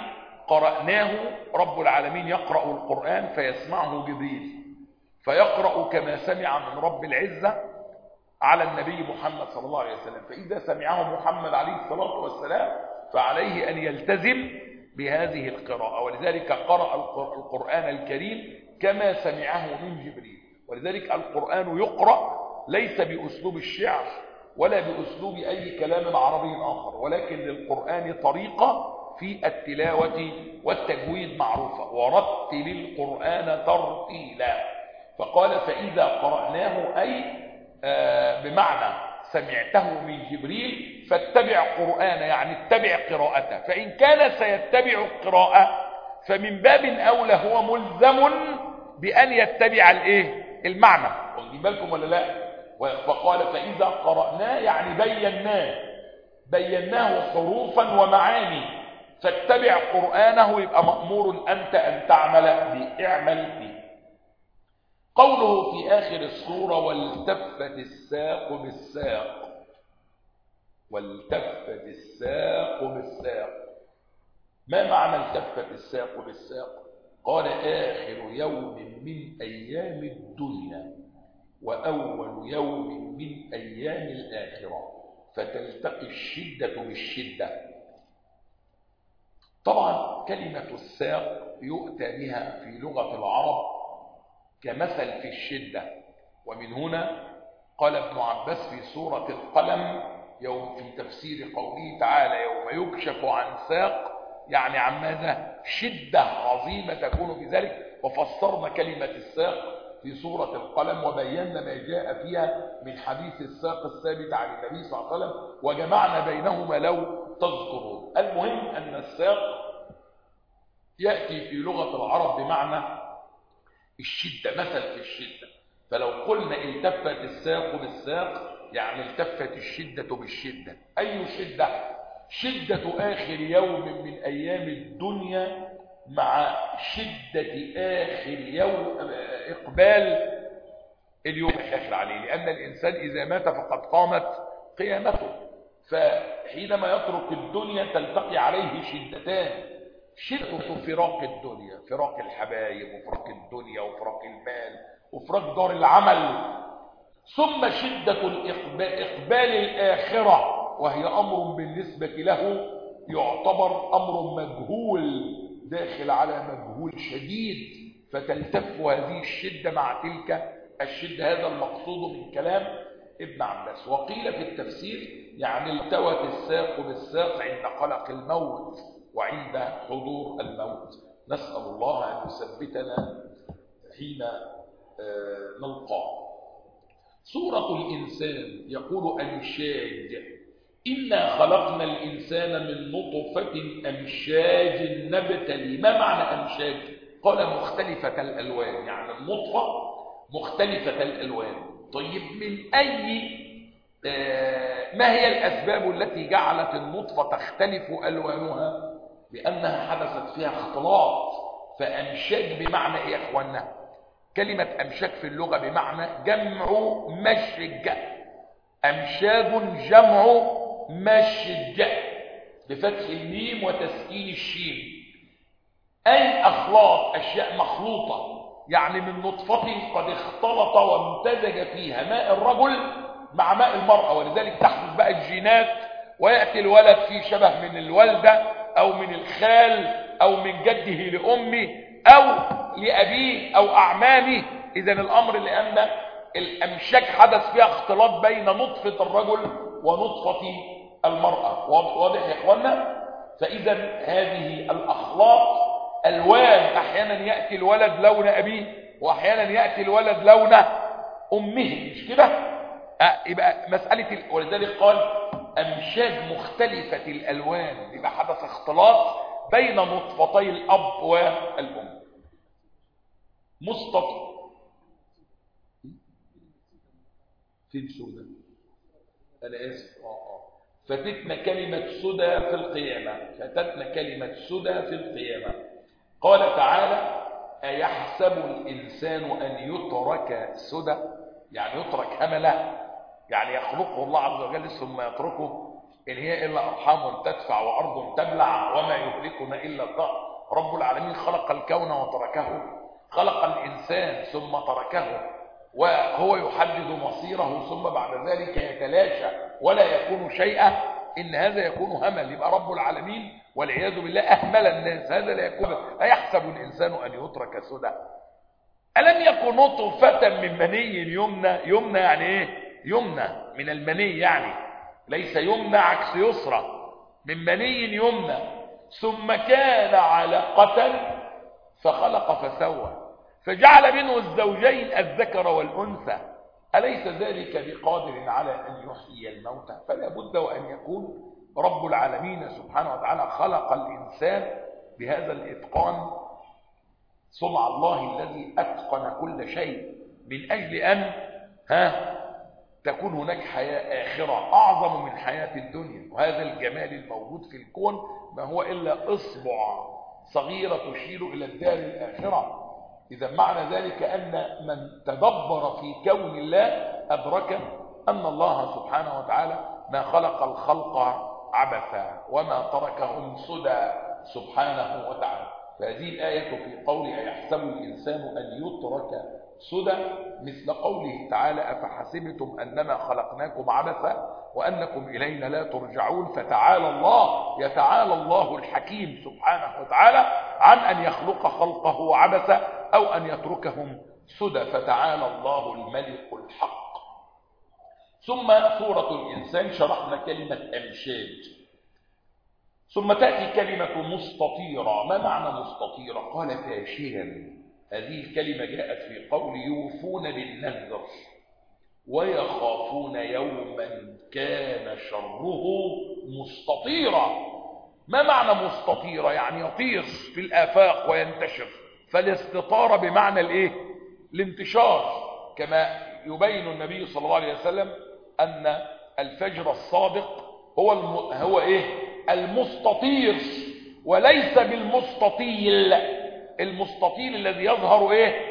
قرأناه، رب العالمين يقرأ القرآن فيسمعه جبريل فيقرأ كما سمع من رب العزة على النبي محمد صلى الله عليه وسلم، فإذا سمعه محمد عليه الصلاة والسلام فعليه أن يلتزم بهذه القراءة، ولذلك قرأ القرآن الكريم كما سمعه من جبريل. ولذلك القرآن يقرأ ليس بأسلوب الشعر ولا بأسلوب أي كلام عربي آخر، ولكن للقرآن طريقة في التلاوة والتجويد معروفة، ورتل القرآن ترتيلا. فقال فإذا قرأناه أي بمعنى سمعته من جبريل فاتبع قرآن، يعني اتبع قراءته. فإن كان سيتبع القراءة فمن باب أولى هو ملزم بأن يتبع المعنى. واخدين بالكم ولا لا؟ فقال فإذا قرأناه يعني بيناه حروفا ومعاني، فاتبع قرآنه، يبقى مأمور أنت أن اعمل به. قوله في آخر السورة والتفت الساق بالساق، والتفت الساق بالساق، ما معنى التفت الساق بالساق؟ قال آخر يوم من أيام الدنيا وأول يوم من أيام الآخرة فتلتقي الشدة بالشدة. طبعا كلمة الساق يؤتى بها في لغة العرب كمثل في الشدة، ومن هنا قال ابن عباس في سورة القلم يوم في تفسير قوله تعالى يوم يكشف عن ساق، يعني عن ماذا؟ شدة عظيمة تكون في ذلك. وفسرنا كلمة الساق في سورة القلم وبينا ما جاء فيها من حديث الساق الثابت عن النبي صلى الله عليه وسلم، وجمعنا بينهما لو تذكرون. المهم أن الساق يأتي في لغة العرب بمعنى الشدة، مثل في الشدة. فلو قلنا التفت الساق بالساق يعني التفت الشدة بالشدة. أي شدة؟ شدة آخر يوم من أيام الدنيا مع شدة آخر يوم إقبال اليوم الآخر عليه، لأن الإنسان إذا مات فقد قامت قيامته، فحينما يترك الدنيا تلتقي عليه شدتان: شدة فراق الدنيا، فراق الحبايب وفراق الدنيا وفراق المال وفراق دار العمل، ثم شدة إقبال الآخرة، وهي أمر بالنسبة له يعتبر أمر مجهول داخل على مجهول شديد، فتلتف هذه الشدة مع تلك الشدة. هذا المقصود من كلام ابن عباس. وقيل في التفسير يعني التوت الساق بالساق عند قلق الموت وعند حضور الموت. نسأل الله أن يثبتنا حين نلقاه. سورة الإنسان يقول أمشاج: إنا خلقنا الإنسان من نطفة أمشاج نبتلي. ما معنى أمشاج؟ قال مختلفة الألوان، يعني النطفة مختلفة الألوان. طيب من ما هي الأسباب التي جعلت النطفة تختلف ألوانها؟ لأنها حدثت فيها اختلاط. فأمشاج بمعنى إيه يا أخوانا؟ كلمة أمشاج في اللغة بمعنى جمع مشج. أمشاج جمع مشج بفتح الميم وتسكين الشين، أي أخلاط، أشياء مخلوطة، يعني من نطفة قد اختلط وامتزج فيها ماء الرجل مع ماء المرأة، ولذلك تحدث بقى الجينات ويأتي الولد فيه شبه من الوالدة أو من الخال أو من جده لأمه أو لأبيه أو أعمامه. إذن الأمر لأن الأمشاج حدث فيها اختلاط بين نطفة الرجل ونطفة المرأة. واضح يا إخوانا؟ فإذا هذه الأخلاط ألوان، أحيانا يأتي الولد لون أبيه وأحيانا يأتي الولد لون أمه، مش كده؟ يبقى مسألة ولذلك قال أمشاج مختلفة الألوان، يبقى حدث اختلاط بين نطفتي الأب والأم. مستطيل فين سودة؟ أنا آسف. فاتتنا كلمة سدى في القيامة، فاتتنا كلمة سدى في القيامة. قال تعالى: أيحسب الإنسان أن يترك سدى؟ يعني يترك هملة، يعني يخلقه الله عز وجل ثم يتركه. إن هي إلا أرحام تدفع وأرض تبلع وما يهلكنا إلا الدهر رب العالمين خلق الكون وتركه، خلق الإنسان ثم تركه وهو يحدد مصيره ثم بعد ذلك يتلاشى ولا يكون شيئا، إن هذا يكون همل. يبقى رب العالمين والعياذ بالله أهمل الناس، هذا لا يكون. أيحسب الإنسان أن يترك سدى؟ ألم يكن نطفة من مني يمنى يعني إيه؟ يمنى من المني، يعني ليس يمنى عكس يسرى، من مني يمنى ثم كان علقة فخلق فسوى فجعل منه الزوجين الذكر والأنثى أليس ذلك بقادر على أن يحيي الموتى؟ فلا بد وأن يكون رب العالمين سبحانه وتعالى خلق الإنسان بهذا الإتقان، صنع الله الذي أتقن كل شيء من أجل أن تكون هناك حياة آخرة أعظم من حياة الدنيا. وهذا الجمال الموجود في الكون ما هو إلا إصبع صغيرة تشير إلى الدار الآخرة. إذا معنى ذلك أن من تدبر في كون الله أدرك أن الله سبحانه وتعالى ما خلق الخلق عبثا وما تركهم سدى سبحانه وتعالى. فهذه الآية في قوله أيحسب الإنسان أن يترك سدى مثل قوله تعالى أفحسبتم أنما خلقناكم عبثا وأنكم إلينا لا ترجعون. يتعالى الله الحكيم سبحانه وتعالى عن أن يخلق خلقه عبثا أو أن يتركهم سدى، فتعالى الله الملك الحق. ثم سورة الإنسان شرحنا كلمة أمشاج، ثم تأتي كلمة مستطيرة. ما معنى مستطيرة؟ قال فاشيا. هذه الكلمة جاءت في قول يوفون بالنذر ويخافون يوما كان شره مستطيرا. ما معنى مستطيرة؟ يعني يطير في الآفاق وينتشر، فالاستطارة بمعنى الايه؟ الانتشار، كما يبين النبي صلى الله عليه وسلم أن الفجر الصادق هو ايه؟ المستطير وليس بالمستطيل. المستطيل الذي يظهر ايه؟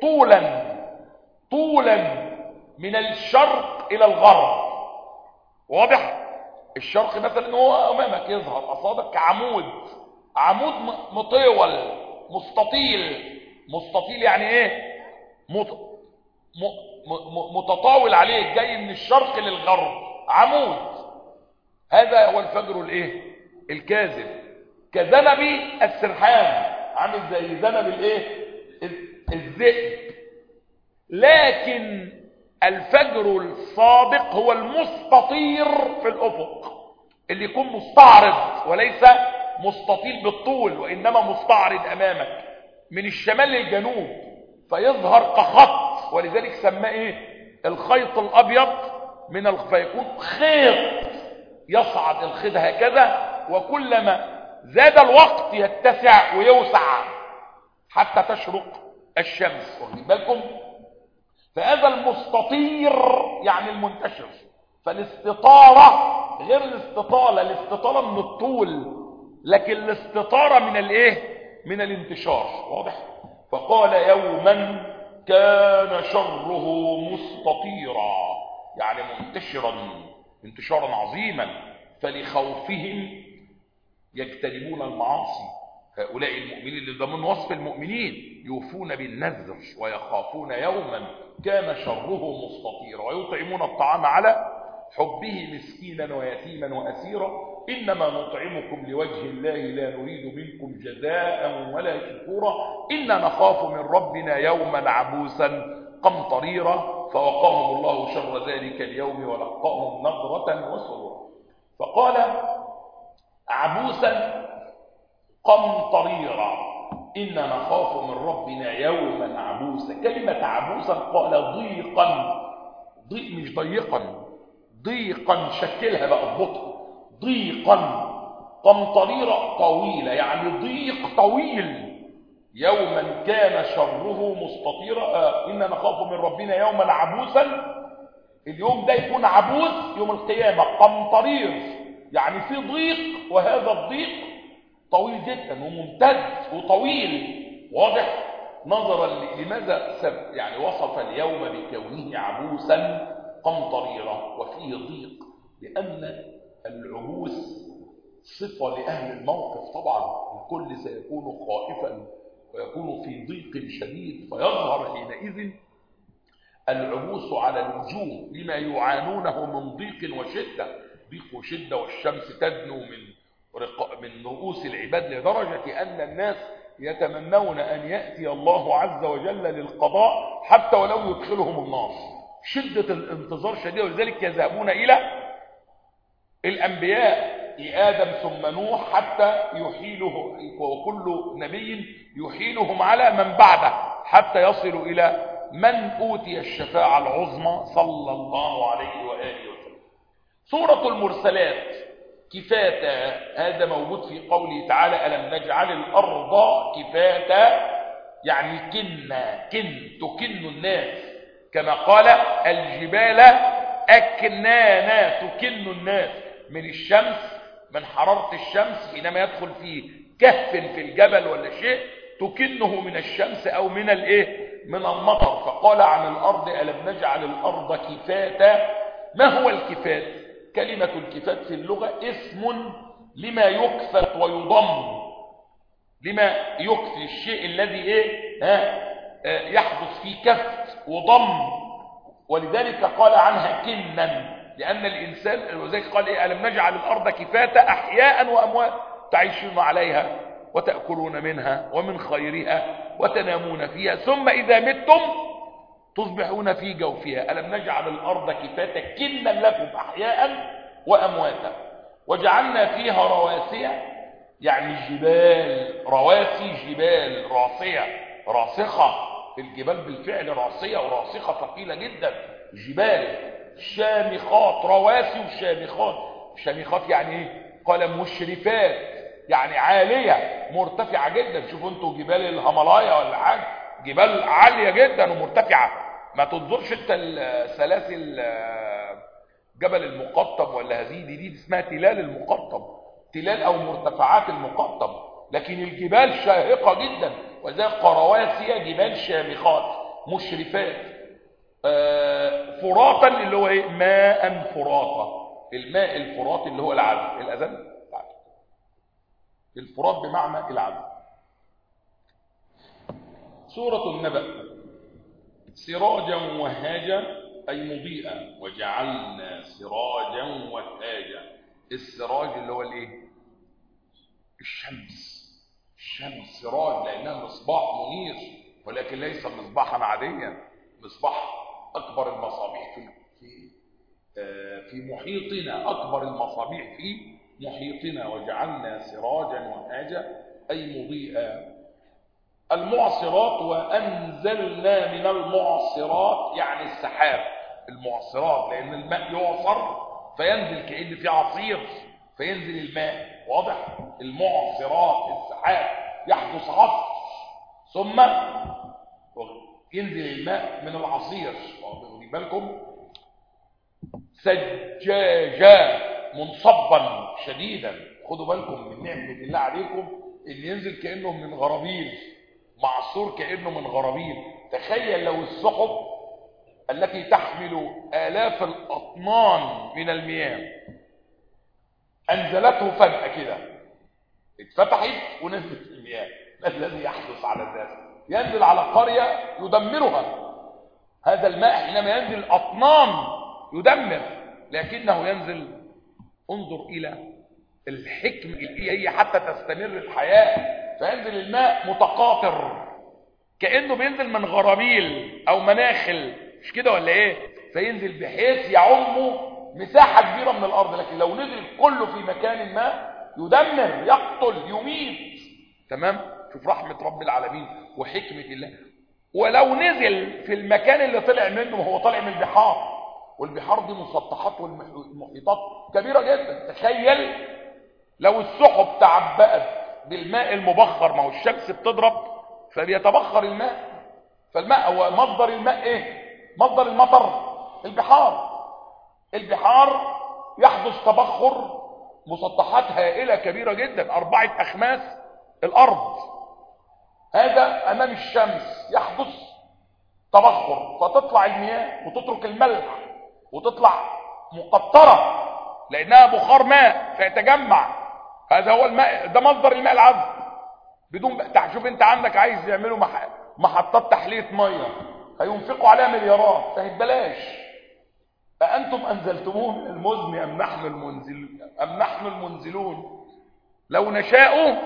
طولا من الشرق الى الغرب. واضح؟ الشرق مثلا هو امامك يظهر اصابك كعمود، عمود مطول مستطيل يعني ايه؟ متطاول عليه، جاي من الشرق للغرب، عمود. هذا هو الفجر الايه؟ الكاذب. كذنب السرحان، عامل زي ذنب الايه؟ الذئب. لكن الفجر الصادق هو المستطير في الافق، اللي يكون مستعرض وليس مستطيل بالطول، وانما مستعرض امامك من الشمال للجنوب فيظهر كخط، ولذلك سماه ايه؟ الخيط الابيض فيكون خيط يصعد الخيط هكذا، وكلما زاد الوقت يتسع ويوسع حتى تشرق الشمس. واخدين بالكم؟ فهذا المستطير يعني المنتشر. فالاستطارة غير الاستطالة. الاستطالة من الطول، لكن الاستطارة من الايه؟ من الانتشار. واضح؟ فقال يوما كان شره مستطيرا، يعني انتشارا عظيما. فلخوفهم يجتنبون المعاصي. هؤلاء المؤمنين اللي ضمن وصف المؤمنين يوفون بالنذر ويخافون يوما كان شره مستطيرا ويطعمون الطعام على حبه مسكينا ويتيما وأسيرا إنما نطعمكم لوجه الله لا نريد منكم جزاء ولا شكورا إنا نخاف من ربنا يوما عبوسا قمطريرا فوقاهم الله شر ذلك اليوم ولقاهم نضرة وسرورا. فقال عبوسا قمطريرا إنا نخاف من ربنا يوما عبوسا. كلمة عبوسا قال ضيق مش ضيقا شكلها بقى البطء، ضيقا. قمطريرا طويلة، يعني ضيق طويل. يوما كان شره مستطيرا إنا نخاف من ربنا يوما عبوسا. اليوم ده يكون عبوس يوم القيامة. قمطرير يعني في ضيق، وهذا الضيق طويل جدا وممتد وطويل. واضح؟ نظرا لماذا يعني وصف اليوم بكونه عبوسا قمطريرا وفيه ضيق، لأن العبوس صفة لأهل الموقف طبعا، الكل سيكون خائفا ويكون في ضيق شديد، فيظهر حينئذ العبوس على الوجوه لما يعانونه من ضيق وشدة، ضيق وشدة، والشمس تدنو من رؤوس العباد لدرجة أن الناس يتمنون أن يأتي الله عز وجل للقضاء حتى ولو يدخلهم النار. شدة الانتظار شديدة، ولذلك يذهبون إلى الأنبياء آدم ثم نوح حتى يحيله، وكل نبي يحيلهم على من بعده حتى يصلوا إلى من أوتي الشفاعة العظمى صلى الله عليه وآله وسلم. سورة المرسلات كفاتا، هذا موجود في قوله تعالى ألم نجعل الأرض كفاتا، يعني تكن الناس، كما قال الجبال أكنانا، تكن الناس من الشمس، من حرارة الشمس حينما يدخل في كهف في الجبل ولا شيء تكنه من الشمس أو من من المطر. فقال عن الأرض ألم نجعل الأرض كفاتا. ما هو الكفات؟ كلمة الكفات في اللغة اسم لما يكفت ويضم، لما يكفي الشيء الذي يحدث فيه كفت وضم، ولذلك قال عنها كنا، لأن الإنسان، وذلك قال ألم نجعل الأرض كفاتا أحياء وأموات تعيشون عليها وتأكلون منها ومن خيرها وتنامون فيها ثم إذا متم تصبحون في جوفها. ألم نجعل الأرض كفاتا كنا لكم أحياء وأمواتا وجعلنا فيها رواسي، يعني جبال، رواسي جبال راسية راسخة، الجبال بالفعل راسية وراسخة ثقيلة جدا، جبال شامخات، رواسي وشامخات. شامخات يعني ايه؟ قال مشرفات، يعني عالية مرتفعة جدا. شوفوا انتوا جبال الهيمالايا ولا حاجة، جبال عالية جدا ومرتفعة. ما تنظرش انت السلاسل جبل المقطم ولا هذه دي اسمها تلال المقطم، تلال او مرتفعات المقطم، لكن الجبال شاهقة جدا، وذلك رواسي جبال شامخات مشرفات. فراطا اللي هو ايه؟ ماء فراطا، الماء الفرات اللي هو العذب، الاذان الفرات بمعنى العذب. سورة النبأ سراجا وهاجا أي مضيئا، وجعلنا سراجا وهاجا. السراج اللي هو الايه؟ الشمس سراج لأنها مصباح منير، ولكن ليس مصباحا عاديا، مصباح أكبر المصابيح في محيطنا، أكبر المصابيح في محيطنا. وجعلنا سراجا وهاجا أي مضيئا. المعصرات، وأنزلنا من المعصرات يعني السحاب، المعصرات لأن الماء يعصر فينزل كأن في عصير فينزل الماء، واضح؟ المعصرات السحاب، يحدث عصر ثم ينزل الماء من العصير، واخدين بالكم؟ سجاجا منصبا شديدا، خدوا بالكم من نعمة الله عليكم ان ينزل كأنه من غرابيل، معصور كأنه من غرابيل. تخيل لو السحب التي تحمل آلاف الأطنان من المياه أنزلته فجأة كده، اتفتحت ونزلت المياه، ما الذي يحدث على الناس؟ ينزل على قرية يدمرها. هذا الماء حينما ينزل أطنان يدمر، لكنه ينزل، انظر إلى الحكمة هي حتى تستمر الحياة. فينزل الماء متقاطر كأنه بينزل من غرابيل أو مناخل، مش كده ولا إيه؟ فينزل بحيث يعم مساحة كبيرة من الأرض، لكن لو نزل كله في مكان ما يدمر، يقتل، يميت. تمام؟ شوف رحمة رب العالمين وحكمة الله. ولو نزل في المكان اللي طلع منه، هو طالع من البحار، والبحار دي مسطحات والمحيطات كبيرة جدا. تخيل لو السحب تعبأت بالماء المبخر، ما هو الشمس بتضرب فبيتبخر الماء، فالماء هو مصدر الماء ايه؟ مصدر المطر البحار يحدث تبخر، مسطحات هائلة كبيرة جدا، 4 أخماس الأرض، هذا أمام الشمس يحدث تبخر، فتطلع المياه وتترك الملح وتطلع مقطرة لأنها بخار ماء، فيتجمع هذا هو الماء، ده مصدر الماء العذب بدون شوف انت عندك عايز يعملوا محطات تحليه ميه هينفقوا عليها مليارات، فهي ببلاش. أأنتم أنزلتموه من المزن أم نحن المنزلون لو نشاء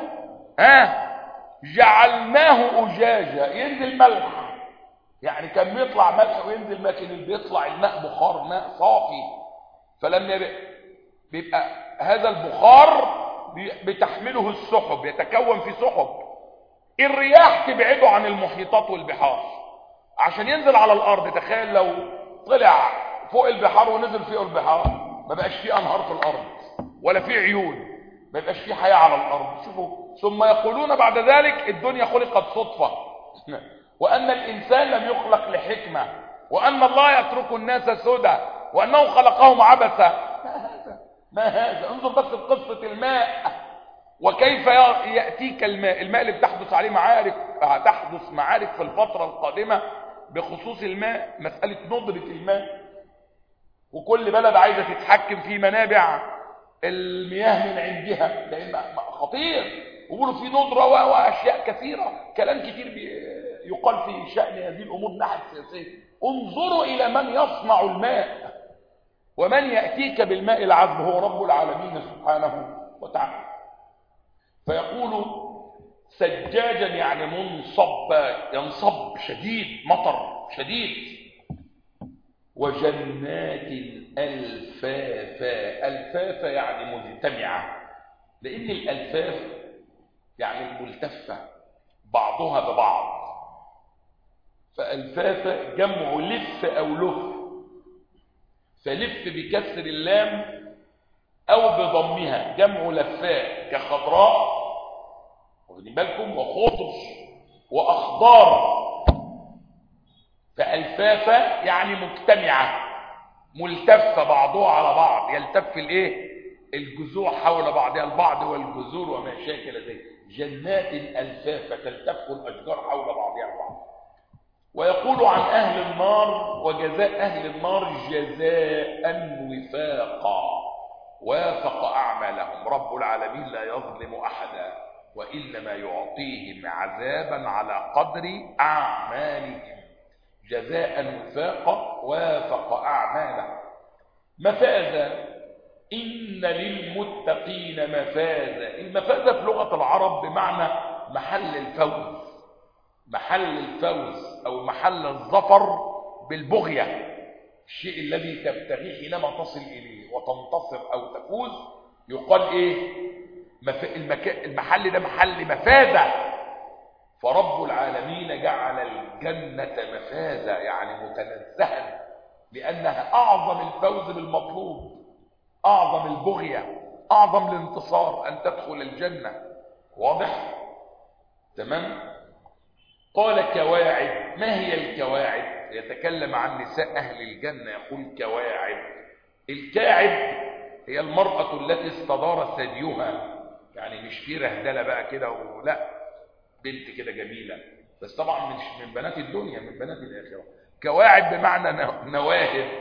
جعلناه أجاجا، ينزل ملح، يعني كان بيطلع ملح وينزل، لكن بيطلع الماء بخار، ماء صافي. فلما بيبقى هذا البخار بتحمله السحب، يتكون في سحب، الرياح تبعده عن المحيطات والبحار عشان ينزل على الأرض. تخيل لو طلع فوق البحار ونزل فوق البحار، ما بقاش فيه أنهار في الأرض ولا فيه عيون، ما بقاش فيه حياة على الأرض. شوفوا، ثم يقولون بعد ذلك الدنيا خلقت صدفة وأن الإنسان لم يخلق لحكمة، وأن الله يترك الناس سدى، وأنه خلقهم عبثا. ما هذا؟ انظر بس قصة الماء وكيف يأتيك الماء اللي بتحدث عليه معارك، هتحدث معارك في الفترة القادمة بخصوص الماء، مسألة ندرة الماء، وكل بلد عايزة تتحكم في منابع المياه من عندها، لأن خطير. ويقولوا في ندرة وأشياء كثيرة، كلام كتير يقال في شأن هذه الأمور ناحية السياسية. انظروا إلى من يصنع الماء ومن يأتيك بالماء العذب، هو رب العالمين سبحانه وتعالى. فيقول سجاجا يعني منصب، ينصب شديد، مطر شديد. وجنات ألفافا، ألفافا يعني مجتمعة، لأن الألفاف يعني الملتفة بعضها ببعض، فألفافا جمع لف أو لف، فلف بكسر اللام أو بضمها جمع لفاء، كخضراء واخدين بالكم، وخضر وأخضار. فألفافا يعني مجتمعة ملتفة بعضها على بعض، يلتف الجذوع حول بعضها البعض والجذور وما شاكل ذلك. جنات ألفافا تلتف الأشجار حول بعضها البعض. ويقول عن أهل النار وجزاء أهل النار جزاء وفاقا، وافق أعمالهم. رب العالمين لا يظلم أحدا، وإنما يعطيهم عذابا على قدر أعمالهم. جزاء وفاقا وافق أعمالهم. مفازة، إن للمتقين مفازة. المفازة في لغة العرب بمعنى محل الفوز، محل الفوز أو محل الظفر بالبغية، الشيء الذي تبتغيه حينما تصل إليه وتنتصر أو تفوز يقال المحل ده محل مفازة. فرب العالمين جعل الجنة مفازة يعني متنزها، لأنها أعظم الفوز بالمطلوب، أعظم البغية، أعظم الانتصار أن تدخل الجنة. واضح؟ تمام؟ قال كواعب. ما هي الكواعب؟ يتكلم عن نساء أهل الجنة، يقول كواعب. الكاعب هي المرأة التي استدار ثديها، يعني مش في رهدلة بقى كده ولا، بنت كده جميلة، بس طبعا مش من بنات الدنيا، من بنات الآخرة. كواعب بمعنى نواهد.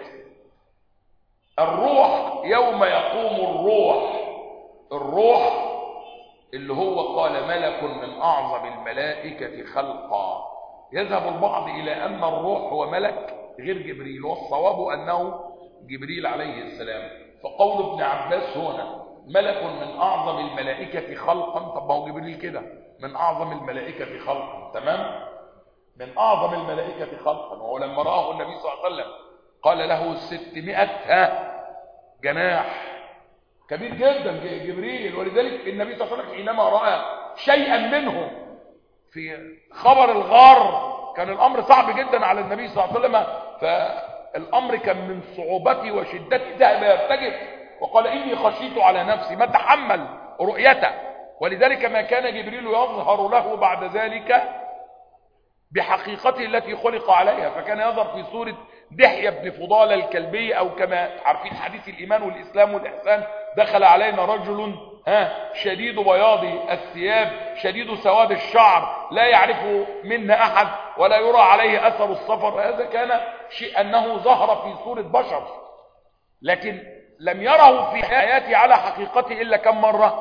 الروح، يوم يقوم الروح اللي هو قال ملك من أعظم الملائكة خلقا. يذهب البعض إلى أن الروح هو ملك غير جبريل، والصواب أنه جبريل عليه السلام. فقول ابن عباس هنا ملك من أعظم الملائكة خلقا، طب ما هو جبريل كده من أعظم الملائكة خلقا، تمام؟ من أعظم الملائكة خلقا. وهو لما رآه النبي صلى الله عليه وسلم قال له 600 جناح، كبير جدا جبريل. ولذلك النبي صلى الله عليه وسلم حينما رأى شيئا منه في خبر الغار كان الأمر صعب جدا على النبي صلى الله عليه وسلم، فالأمر كان من صعوبته وشدته ذهب يرتجف وقال إني خشيت على نفسي، ما تحمل رؤيته. ولذلك ما كان جبريل يظهر له بعد ذلك بحقيقته التي خلق عليها، فكان يظهر في صورة دحية بن فضالة الكلبي، أو كما عارفين حديث الإيمان والإسلام والإحسان، دخل علينا رجل شديد بياض الثياب شديد سواد الشعر لا يعرف منا أحد ولا يرى عليه أثر السفر. هذا كان شيء أنه ظهر في صورة بشر، لكن لم يره في حياته على حقيقته إلا كم مرة؟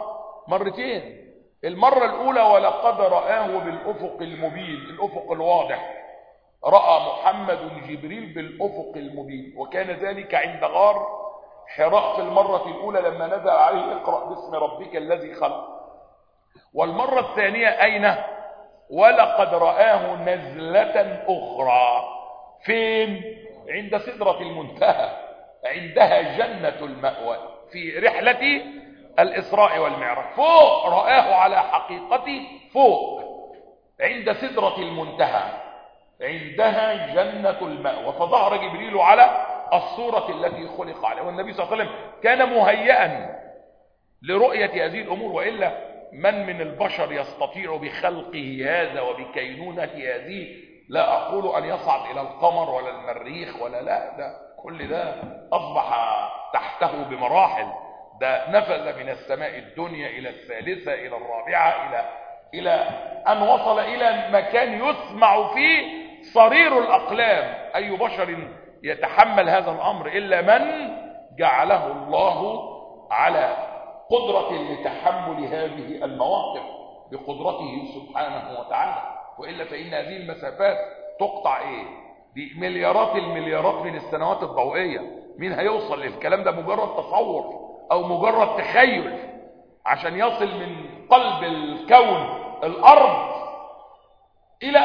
مرتين. المرة الأولى ولقد رآه بالأفق المبين، الأفق الواضح، رأى محمد جبريل بالأفق المبين، وكان ذلك عند غار حراء في المرة الأولى لما نزل عليه اقرأ باسم ربك الذي خلق. والمرة الثانية أين؟ ولقد رآه نزلة أخرى، فين؟ عند سدرة المنتهى، عندها جنة المأوى، في رحلة الإسراء والمعراج، فوق رآه على حقيقته، فوق عند سدرة المنتهى عندها جنة المأوى. فظهر جبريل على الصورة التي خلق عليها، والنبي صلى الله عليه وسلم كان مهيئا لرؤية هذه الأمور، وإلا من البشر يستطيع بخلقه هذا وبكينونة هذه؟ لا أقول أن يصعد إلى القمر ولا المريخ ولا، لا، ده كل ده أصبح تحته بمراحل، ده نفذ من السماء الدنيا إلى الثالثة إلى الرابعة إلى أن وصل إلى مكان يسمع فيه صرير الأقلام. أي بشر يتحمل هذا الأمر إلا من جعله الله على قدرة لتحمل هذه المواقف بقدرته سبحانه وتعالى، وإلا فإن هذه المسافات تقطع بمليارات المليارات من السنوات الضوئية. مين هيوصل للكلام ده؟ مجرد تصور أو مجرد تخيل عشان يصل من قلب الكون الأرض إلى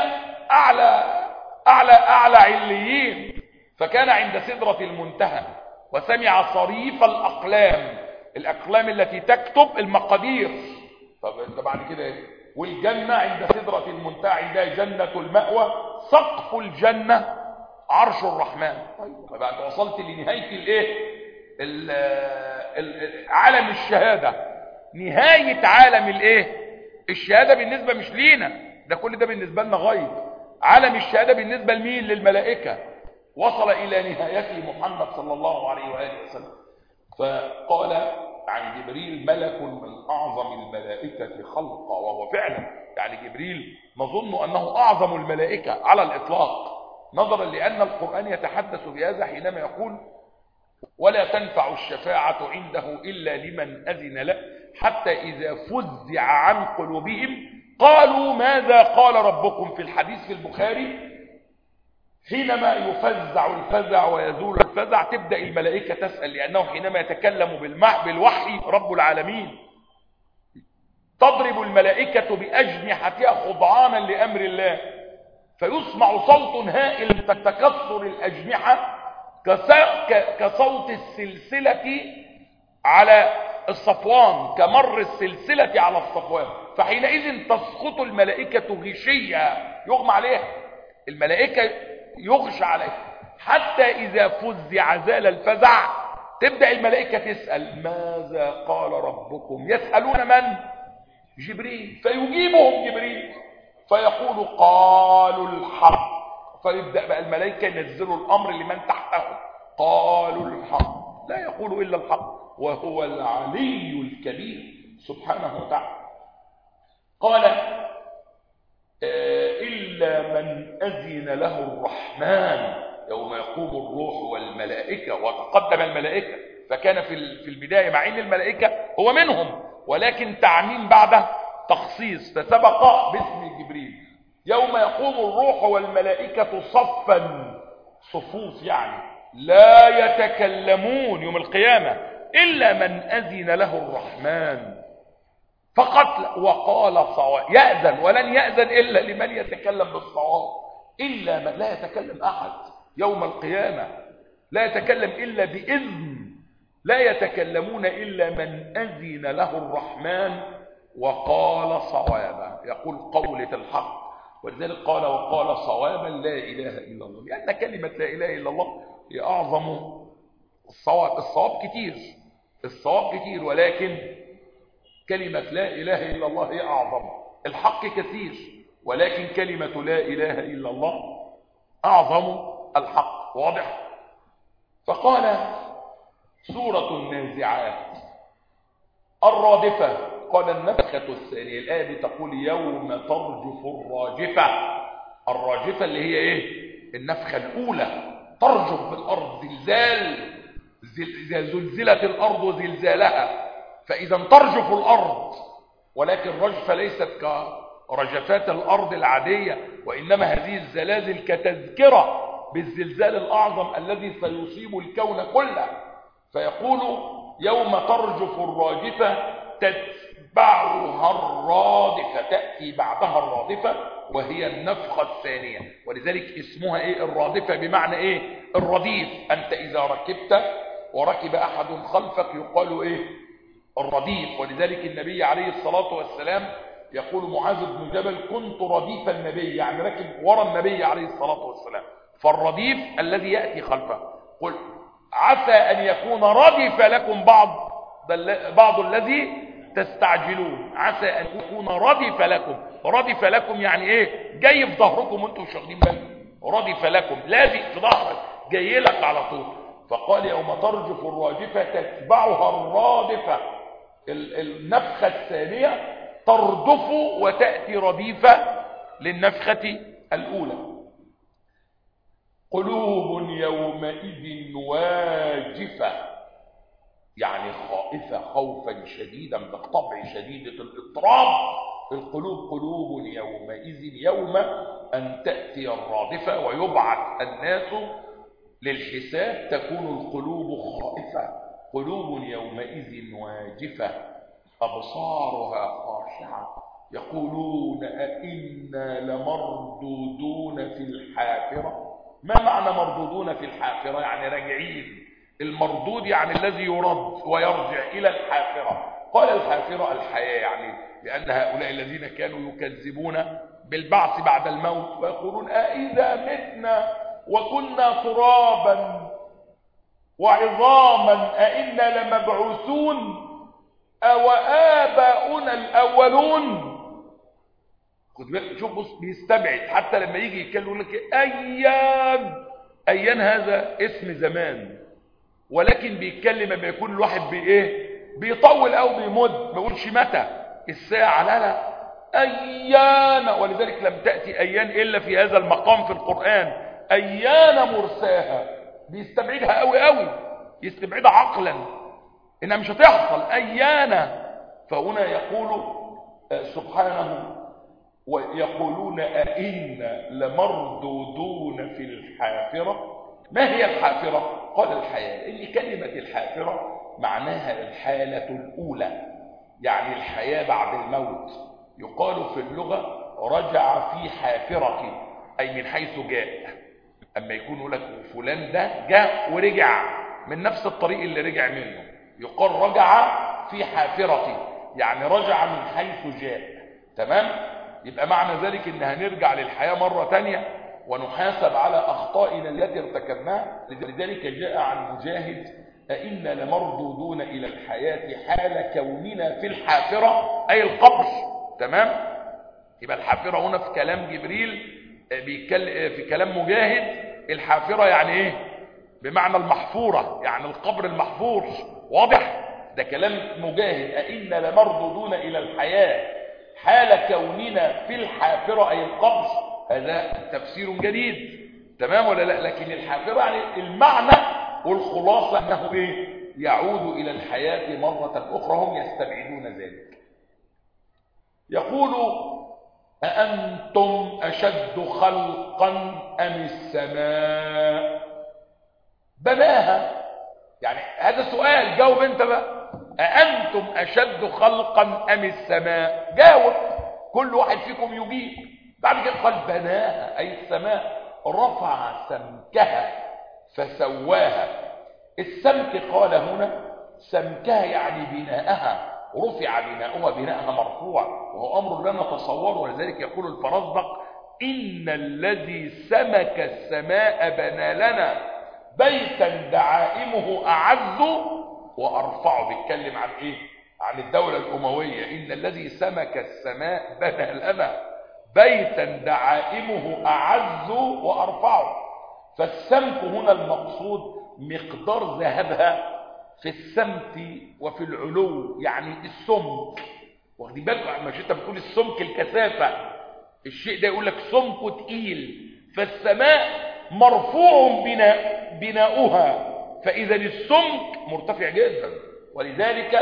أعلى عليين. فكان عند سدرة المنتهى وسمع صريف الأقلام التي تكتب المقادير. طب انت بعد كده ايه؟ والجنة عند سدرة المنتهى عندها جنة المأوى، سقف الجنة عرش الرحمن. طيب بعد وصلت لنهاية عالم الشهادة، نهاية عالم الشهادة بالنسبة مش لينا، ده كل ده بالنسبة لنا غيب. عالم الشهادة بالنسبة لمين؟ للملائكة. وصل إلى نهايته محمد صلى الله عليه وآله وسلم. فقال عن جبريل ملك من أعظم الملائكة خلقا، وهو فعلا يعني جبريل نظن أنه أعظم الملائكة على الإطلاق، نظرا لأن القرآن يتحدث بهذا حينما يقول ولا تنفع الشفاعة عنده إلا لمن أذن له حتى إذا فزع عن قلوبهم قالوا ماذا قال ربكم. في الحديث في البخاري حينما يفزع الفزع ويزول الفزع تبدأ الملائكة تسأل، لأنه حينما يتكلم بالوحي رب العالمين تضرب الملائكة بأجنحتها خضعانا لأمر الله، فيسمع صوت هائل تتكسر الأجنحة كصوت السلسلة على الصفوان، كمر السلسلة على الصفوان. فحينئذ تسقط الملائكة غشية يغمى عليها، الملائكة يغشى عليها، حتى إذا فزع زال الفزع تبدأ الملائكة تسأل ماذا قال ربكم. يسألون من؟ جبريل. فيجيبهم جبريل فيقول قالوا الحق. فيبدأ بقى الملائكة ينزلوا الأمر لمن تحتهم، قالوا الحق، لا يقول إلا الحق وهو العلي الكبير سبحانه وتعالى. قال إلا من أذن له الرحمن يوم يقوم الروح والملائكة. وتقدم الملائكة فكان في البداية مع أن الملائكة هو منهم، ولكن تعميم بعد تخصيص، فسبق باسم جبريل. يوم يقوم الروح والملائكة صفا، صفوف يعني لا يتكلمون يوم القيامة إلا من أذن له الرحمن فقط وقال صواب. يأذن، ولن يأذن إلا لمن يتكلم بالصواب، إلا من لا يتكلم أحد يوم القيامة، لا يتكلم إلا بإذن، لا يتكلمون إلا من أذن له الرحمن وقال صوابا، يقول قولة الحق. ولذلك قال وقال صوابا لا إله إلا الله، لأن كلمة لا إله إلا الله هي أعظم الصواب. الصواب كتير ولكن كلمة لا إله إلا الله هي أعظم. الحق كثير ولكن كلمة لا إله إلا الله أعظم الحق. واضح؟ فقال سورة النازعات الرادفة، قال النفخة الثانية. الآية دي تقول يوم ترجف الراجفة. الراجفة اللي هي إيه؟ النفخة الأولى، ترجف بالأرض زلزال، زلزلت الأرض زلزالها. فإذا ترجف الأرض ولكن رجفة ليست كرجفات الأرض العادية، وإنما هذه الزلازل كتذكرة بالزلزال الأعظم الذي سيصيب الكون كله. فيقول يوم ترجف الراجفة تتبعها الرادفة، تأتي بعدها الرادفة وهي النفخة الثانية، ولذلك اسمها ايه الرادفة، بمعنى ايه الرديف. انت اذا ركبت وركب احد خلفك يقال ايه الرديف. ولذلك النبي عليه الصلاة والسلام يقول معاذ بن جبل كنت رديف النبي، يعني ركب ورا النبي عليه الصلاة والسلام. فالرديف الذي يأتي خلفه. قل عسى أن يكون ردف لكم بعض الذي تستعجلون. عسى أن يكون ردف لكم. ردف لكم يعني ايه جاي في ظهركم وانتم مش واخدين بالكم. ردف لكم لازق في ظهرك جاي لك على طول. فقال يوم ترجف الراجفة تتبعها الرادفة، النفخة الثانية تردف وتأتي رديفة للنفخة الأولى. قلوب يومئذ واجفة، يعني خائفة خوفا شديدا بالطبع شديدة الاضطراب. القلوب قلوب يومئذ يوم أن تأتي الرادفة ويبعث الناس للحساب تكون القلوب خائفة. قلوب يومئذ واجفة أبصارها خاشعة يقولون أئنا لمردودون في الحافرة. ما معنى مردودون في الحافرة؟ يعني راجعين. المردود يعني الذي يرد ويرجع إلى الحافرة. قال الحافرة الحياة، يعني لأن هؤلاء الذين كانوا يكذبون بالبعث بعد الموت ويقولون أئذا متنا وكنا ترابا وعظاما أئنا لمبعوثون أو آباؤنا الأولون. خد بالك شوف بص بيستبعد حتى لما يجي يتكلم لك أيان هذا اسم زمان، ولكن بيتكلم لما يكون الواحد بيطول أو بيمد ما يقولش متى الساعة، لا أيان. ولذلك لم تأتي أيان إلا في هذا المقام في القرآن. أيان مرساها بيستبعدها قوي يستبعدها عقلا إنها مش هتحصل أيان. فهنا يقول سبحانه ويقولون أئنا لمردودون في الحافرة. ما هي الحافرة؟ قال الحياة. اللي كلمة الحافرة معناها الحالة الأولى، يعني الحياة بعد الموت. يقال في اللغة رجع في حافرة، أي من حيث جاء. أما يكون لك فلان ده جاء ورجع من نفس الطريق اللي رجع منه يقال رجع في حافرة، يعني رجع من حيث جاء. تمام؟ يبقى معنى ذلك إن هنرجع للحياة مرة تانية ونحاسب على أخطائنا التي ارتكبناها. لذلك جاء عن مجاهد أئنا لمردودون إلى الحياة حال كوننا في الحافرة، أي القبر. تمام؟ يبقى الحافرة هنا في كلام جبريل، في كلام مجاهد الحافرة يعني ايه؟ بمعنى المحفورة، يعني القبر المحفور. واضح؟ ده كلام مجاهد. أئنا لمردودون إلى الحياة حال كوننا في الحافرة أي القبر. هذا تفسير جديد. تمام ولا لا؟ لكن الحافرة يعني المعنى والخلاصة أنه إيه؟ يعود إلى الحياة مرة أخرى. هم يستبعدون ذلك. يقول أأنتم أشد خلقا أم السماء بناها؟ يعني هذا سؤال، جاوب انت بقى. أأنتم أشد خلقا أم السماء؟ جاوب، كل واحد فيكم يجيب. بعد كده قال بناها أي السماء رفع سمكها فسواها. السمك قال هنا سمكها يعني بناءها، رفع بناؤها، بناءها مرفوع، وهو أمر لا نتصوره. ولذلك يقول الفرزدق إن الذي سمك السماء بنى لنا بيتا دعائمه أعز وأرفع. بيتكلم عن إيه؟ عن الدولة الأموية. إن الذي سمك السماء بنى لنا بيتا دعائمه أعز وأرفع. فالسمك هنا المقصود مقدار ذهبها في السمت وفي العلو، يعني السمك. واخدي بالك مش انت بتقول السمك الكثافة، الشيء ده يقول لك سمكه تقيل. فالسماء مرفوع بناؤها، فإذا السمك مرتفع جدا. ولذلك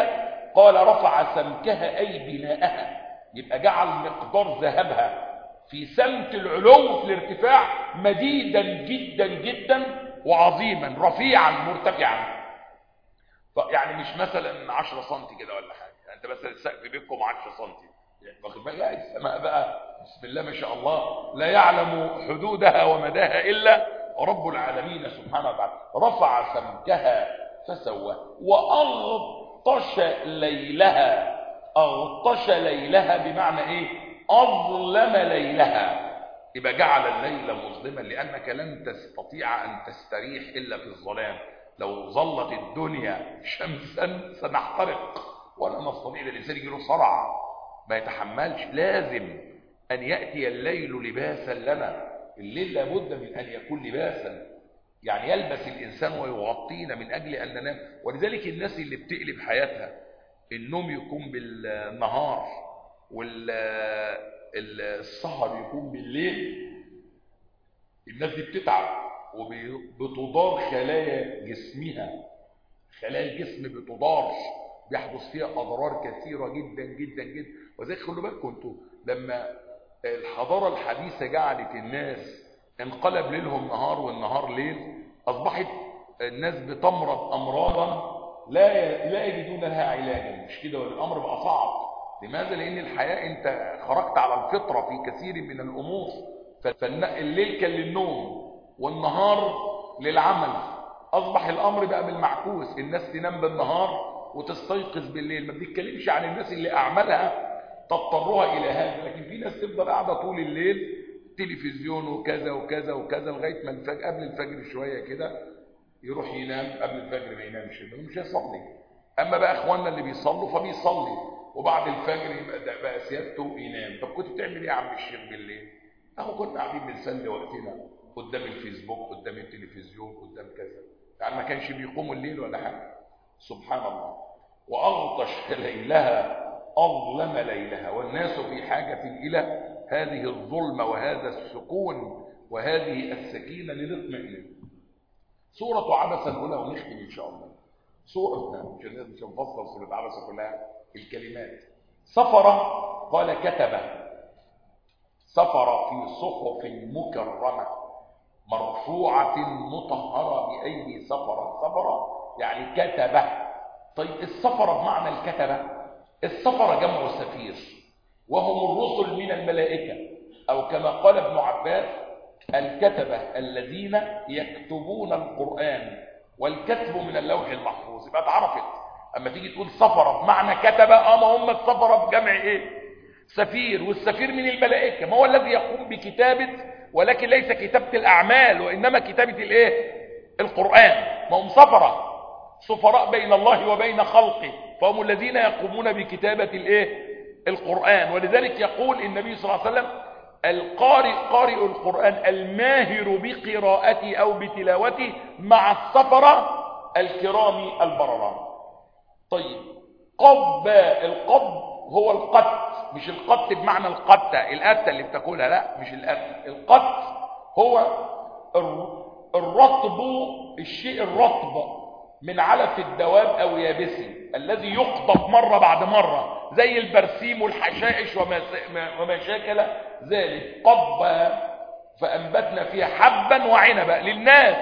قال رفع سمكها أي بناءها، يبقى جعل مقدار ذهبها في سمت العلو في الارتفاع مديدا جدا جدا وعظيما رفيعا مرتفعا. يعني مش مثلا 10 سم كده ولا حاجه، يعني انت مثلا السقف بينكم 10 سم، واخد بالك؟ لا، السماء بقى بسم الله ما شاء الله لا يعلم حدودها ومداها الا رب العالمين سبحانه وتعالى. رفع سمكها فسواه واغطش ليلها. اغطش ليلها بمعنى ايه؟ اظلم ليلها، يبقى جعل الليل مظلما، لانك لن تستطيع ان تستريح الا في الظلام. لو ظلت الدنيا شمسا سنحترق ولا نستطيع. الانسان يجي له صرع ما يتحملش. لازم ان ياتي الليل لباسا لنا. الليل لابد من ان يكون لباسا، يعني يلبس الانسان ويغطينا من اجل ان ننام. ولذلك الناس اللي بتقلب حياتها النوم يكون بالنهار والسهر يكون بالليل، الناس دي بتتعب وبتضار خلايا جسمها. خلايا الجسم بتضار، بيحدث فيها اضرار كثيره جدا جدا جدا. وزي خلوا بالكم انتوا لما الحضاره الحديثه جعلت الناس انقلب ليلهم نهار والنهار ليل، اصبحت الناس بتمرض امراضا لا يجدون لها علاجا. مش كده؟ والامر بقى صعب. لماذا؟ لان الحياه انت خرجت على الفطره في كثير من الامور. فالليل كان للنوم والنهار للعمل. اصبح الامر بقى بالمعكوس، الناس تنام بالنهار وتستيقظ بالليل. ما بنتكلمش عن الناس اللي اعمالها تضطرها الى هذا، لكن في ناس تفضل قاعده طول الليل تلفزيون وكذا وكذا وكذا لغايه ما الفجر، قبل الفجر شويه كده يروح ينام، قبل الفجر ما ينامش، مش هيصلي. اما بقى اخواننا اللي بيصلوا فبيصلي، وبعد الفجر يبقى بقى سيادته ينام. طب كنت بتعمل ايه يا عم الشيخ بالليل؟ اهو كنا قاعدين بنسلي وقتنا قدام الفيسبوك، قدام التلفزيون، قدام كذا. يعني ما كانش بيقوموا الليل ولا حاجه. سبحان الله. واغطش ليلها اظلم ليلها، والناس في حاجه الى هذه الظلمه وهذا السكون وهذه السكينه لنطمئن. سوره عبس الاولى ونختم ان شاء الله. سوره مش هنفصل سوره عبس كلها، الكلمات. سفر قال كتب، سفر في صحف مكرمه مرفوعه مطهره بايدي سفره. سفر يعني كتب. طيب السفر بمعنى الكتبه. السفر جمع سفير، وهم الرسل من الملائكه، او كما قال ابن عباس الكتبه الذين يكتبون القران، والكتب من اللوح المحفوظ. يبقى اتعرفت اما تيجي تقول سفر بمعنى كتبه، ما هم السفر بجمع ايه؟ سفير. والسفير من الملائكه، ما هو الذي يقوم بكتابه، ولكن ليس كتابه الاعمال وانما كتابه الايه؟ القران. ما هم سفراء بين الله وبين خلقه، فهم الذين يقومون بكتابه الايه؟ القران. ولذلك يقول النبي صلى الله عليه وسلم قارئ القرآن الماهر بقراءته أو بتلاوته مع السفرة الكرام البررة. طيب القب هو القت، مش القت بمعنى القتة اللي بتاكلها، لا مش القتة. القت هو الرطب، الشيء الرطب من علف الدواب أو يابسي الذي يقطف مرة بعد مرة، زي البرسيم والحشائش وما شاكل ذلك. قب فأنبتنا فيها حبا وعنبا للناس،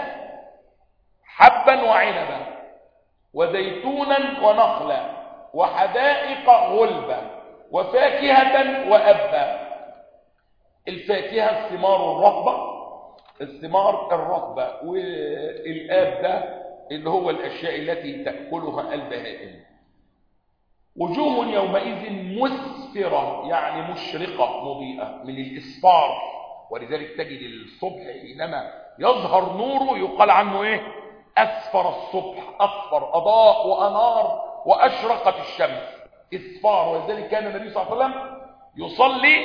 حبا وعنبا وزيتونا ونخلا وحدائق غلبا وفاكهة وأبا. الفاكهة الثمار الرطبة، والآب ده اللي هو الأشياء التي تأكلها البهائم. وجوه يومئذ مسفرة يعني مشرقة مضيئة من الإسفار. ولذلك تجد الصبح حينما يظهر نوره يقال عنه ايه؟ أسفر الصبح، أصفر، أضاء وأنار وأشرقت الشمس، إسفار. ولذلك كان النبي صلى الله عليه وسلم يصلي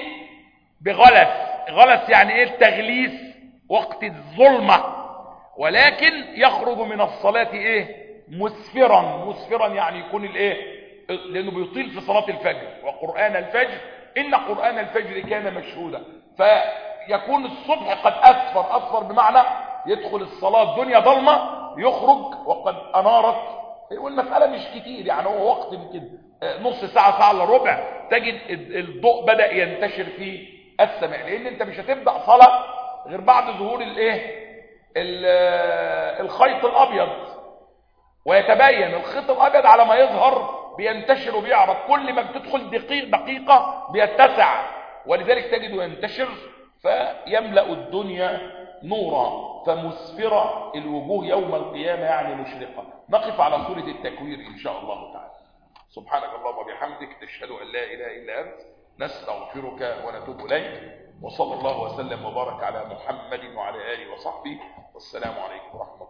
بغلس يعني ايه؟ التغليس وقت الظلمة، ولكن يخرج من الصلاة ايه؟ مسفرا يعني يكون الايه؟ لانه بيطيل في صلاة الفجر. وقرآن الفجر ان قرآن الفجر كان مشهودا. فيكون الصبح قد أسفر بمعنى يدخل الصلاة الدنيا ظلمة، يخرج وقد أنارت والمسألة مش كتير، يعني هو وقت يمكن نص ساعة، ساعة الا ربع، تجد الضوء بدأ ينتشر في السماء، لأن أنت مش هتبدأ صلاة غير بعد ظهور الخيط الأبيض، ويتبين الخيط الأبيض على ما يظهر بينتشر وبيعرض، كل ما بتدخل دقيقة بيتسع، ولذلك تجده ينتشر فيملأ الدنيا نورا، فمسفرة الوجوه يوم القيامة يعني مشرقة. نقف على سورة التكوير إن شاء الله تعالى. سبحانك اللهم وبحمدك، نشهد أن لا إله إلا أنت، نستغفرك ونتوب إليك، وصلى الله وسلم وبارك على محمد وعلى آله وصحبه، والسلام عليكم ورحمة الله.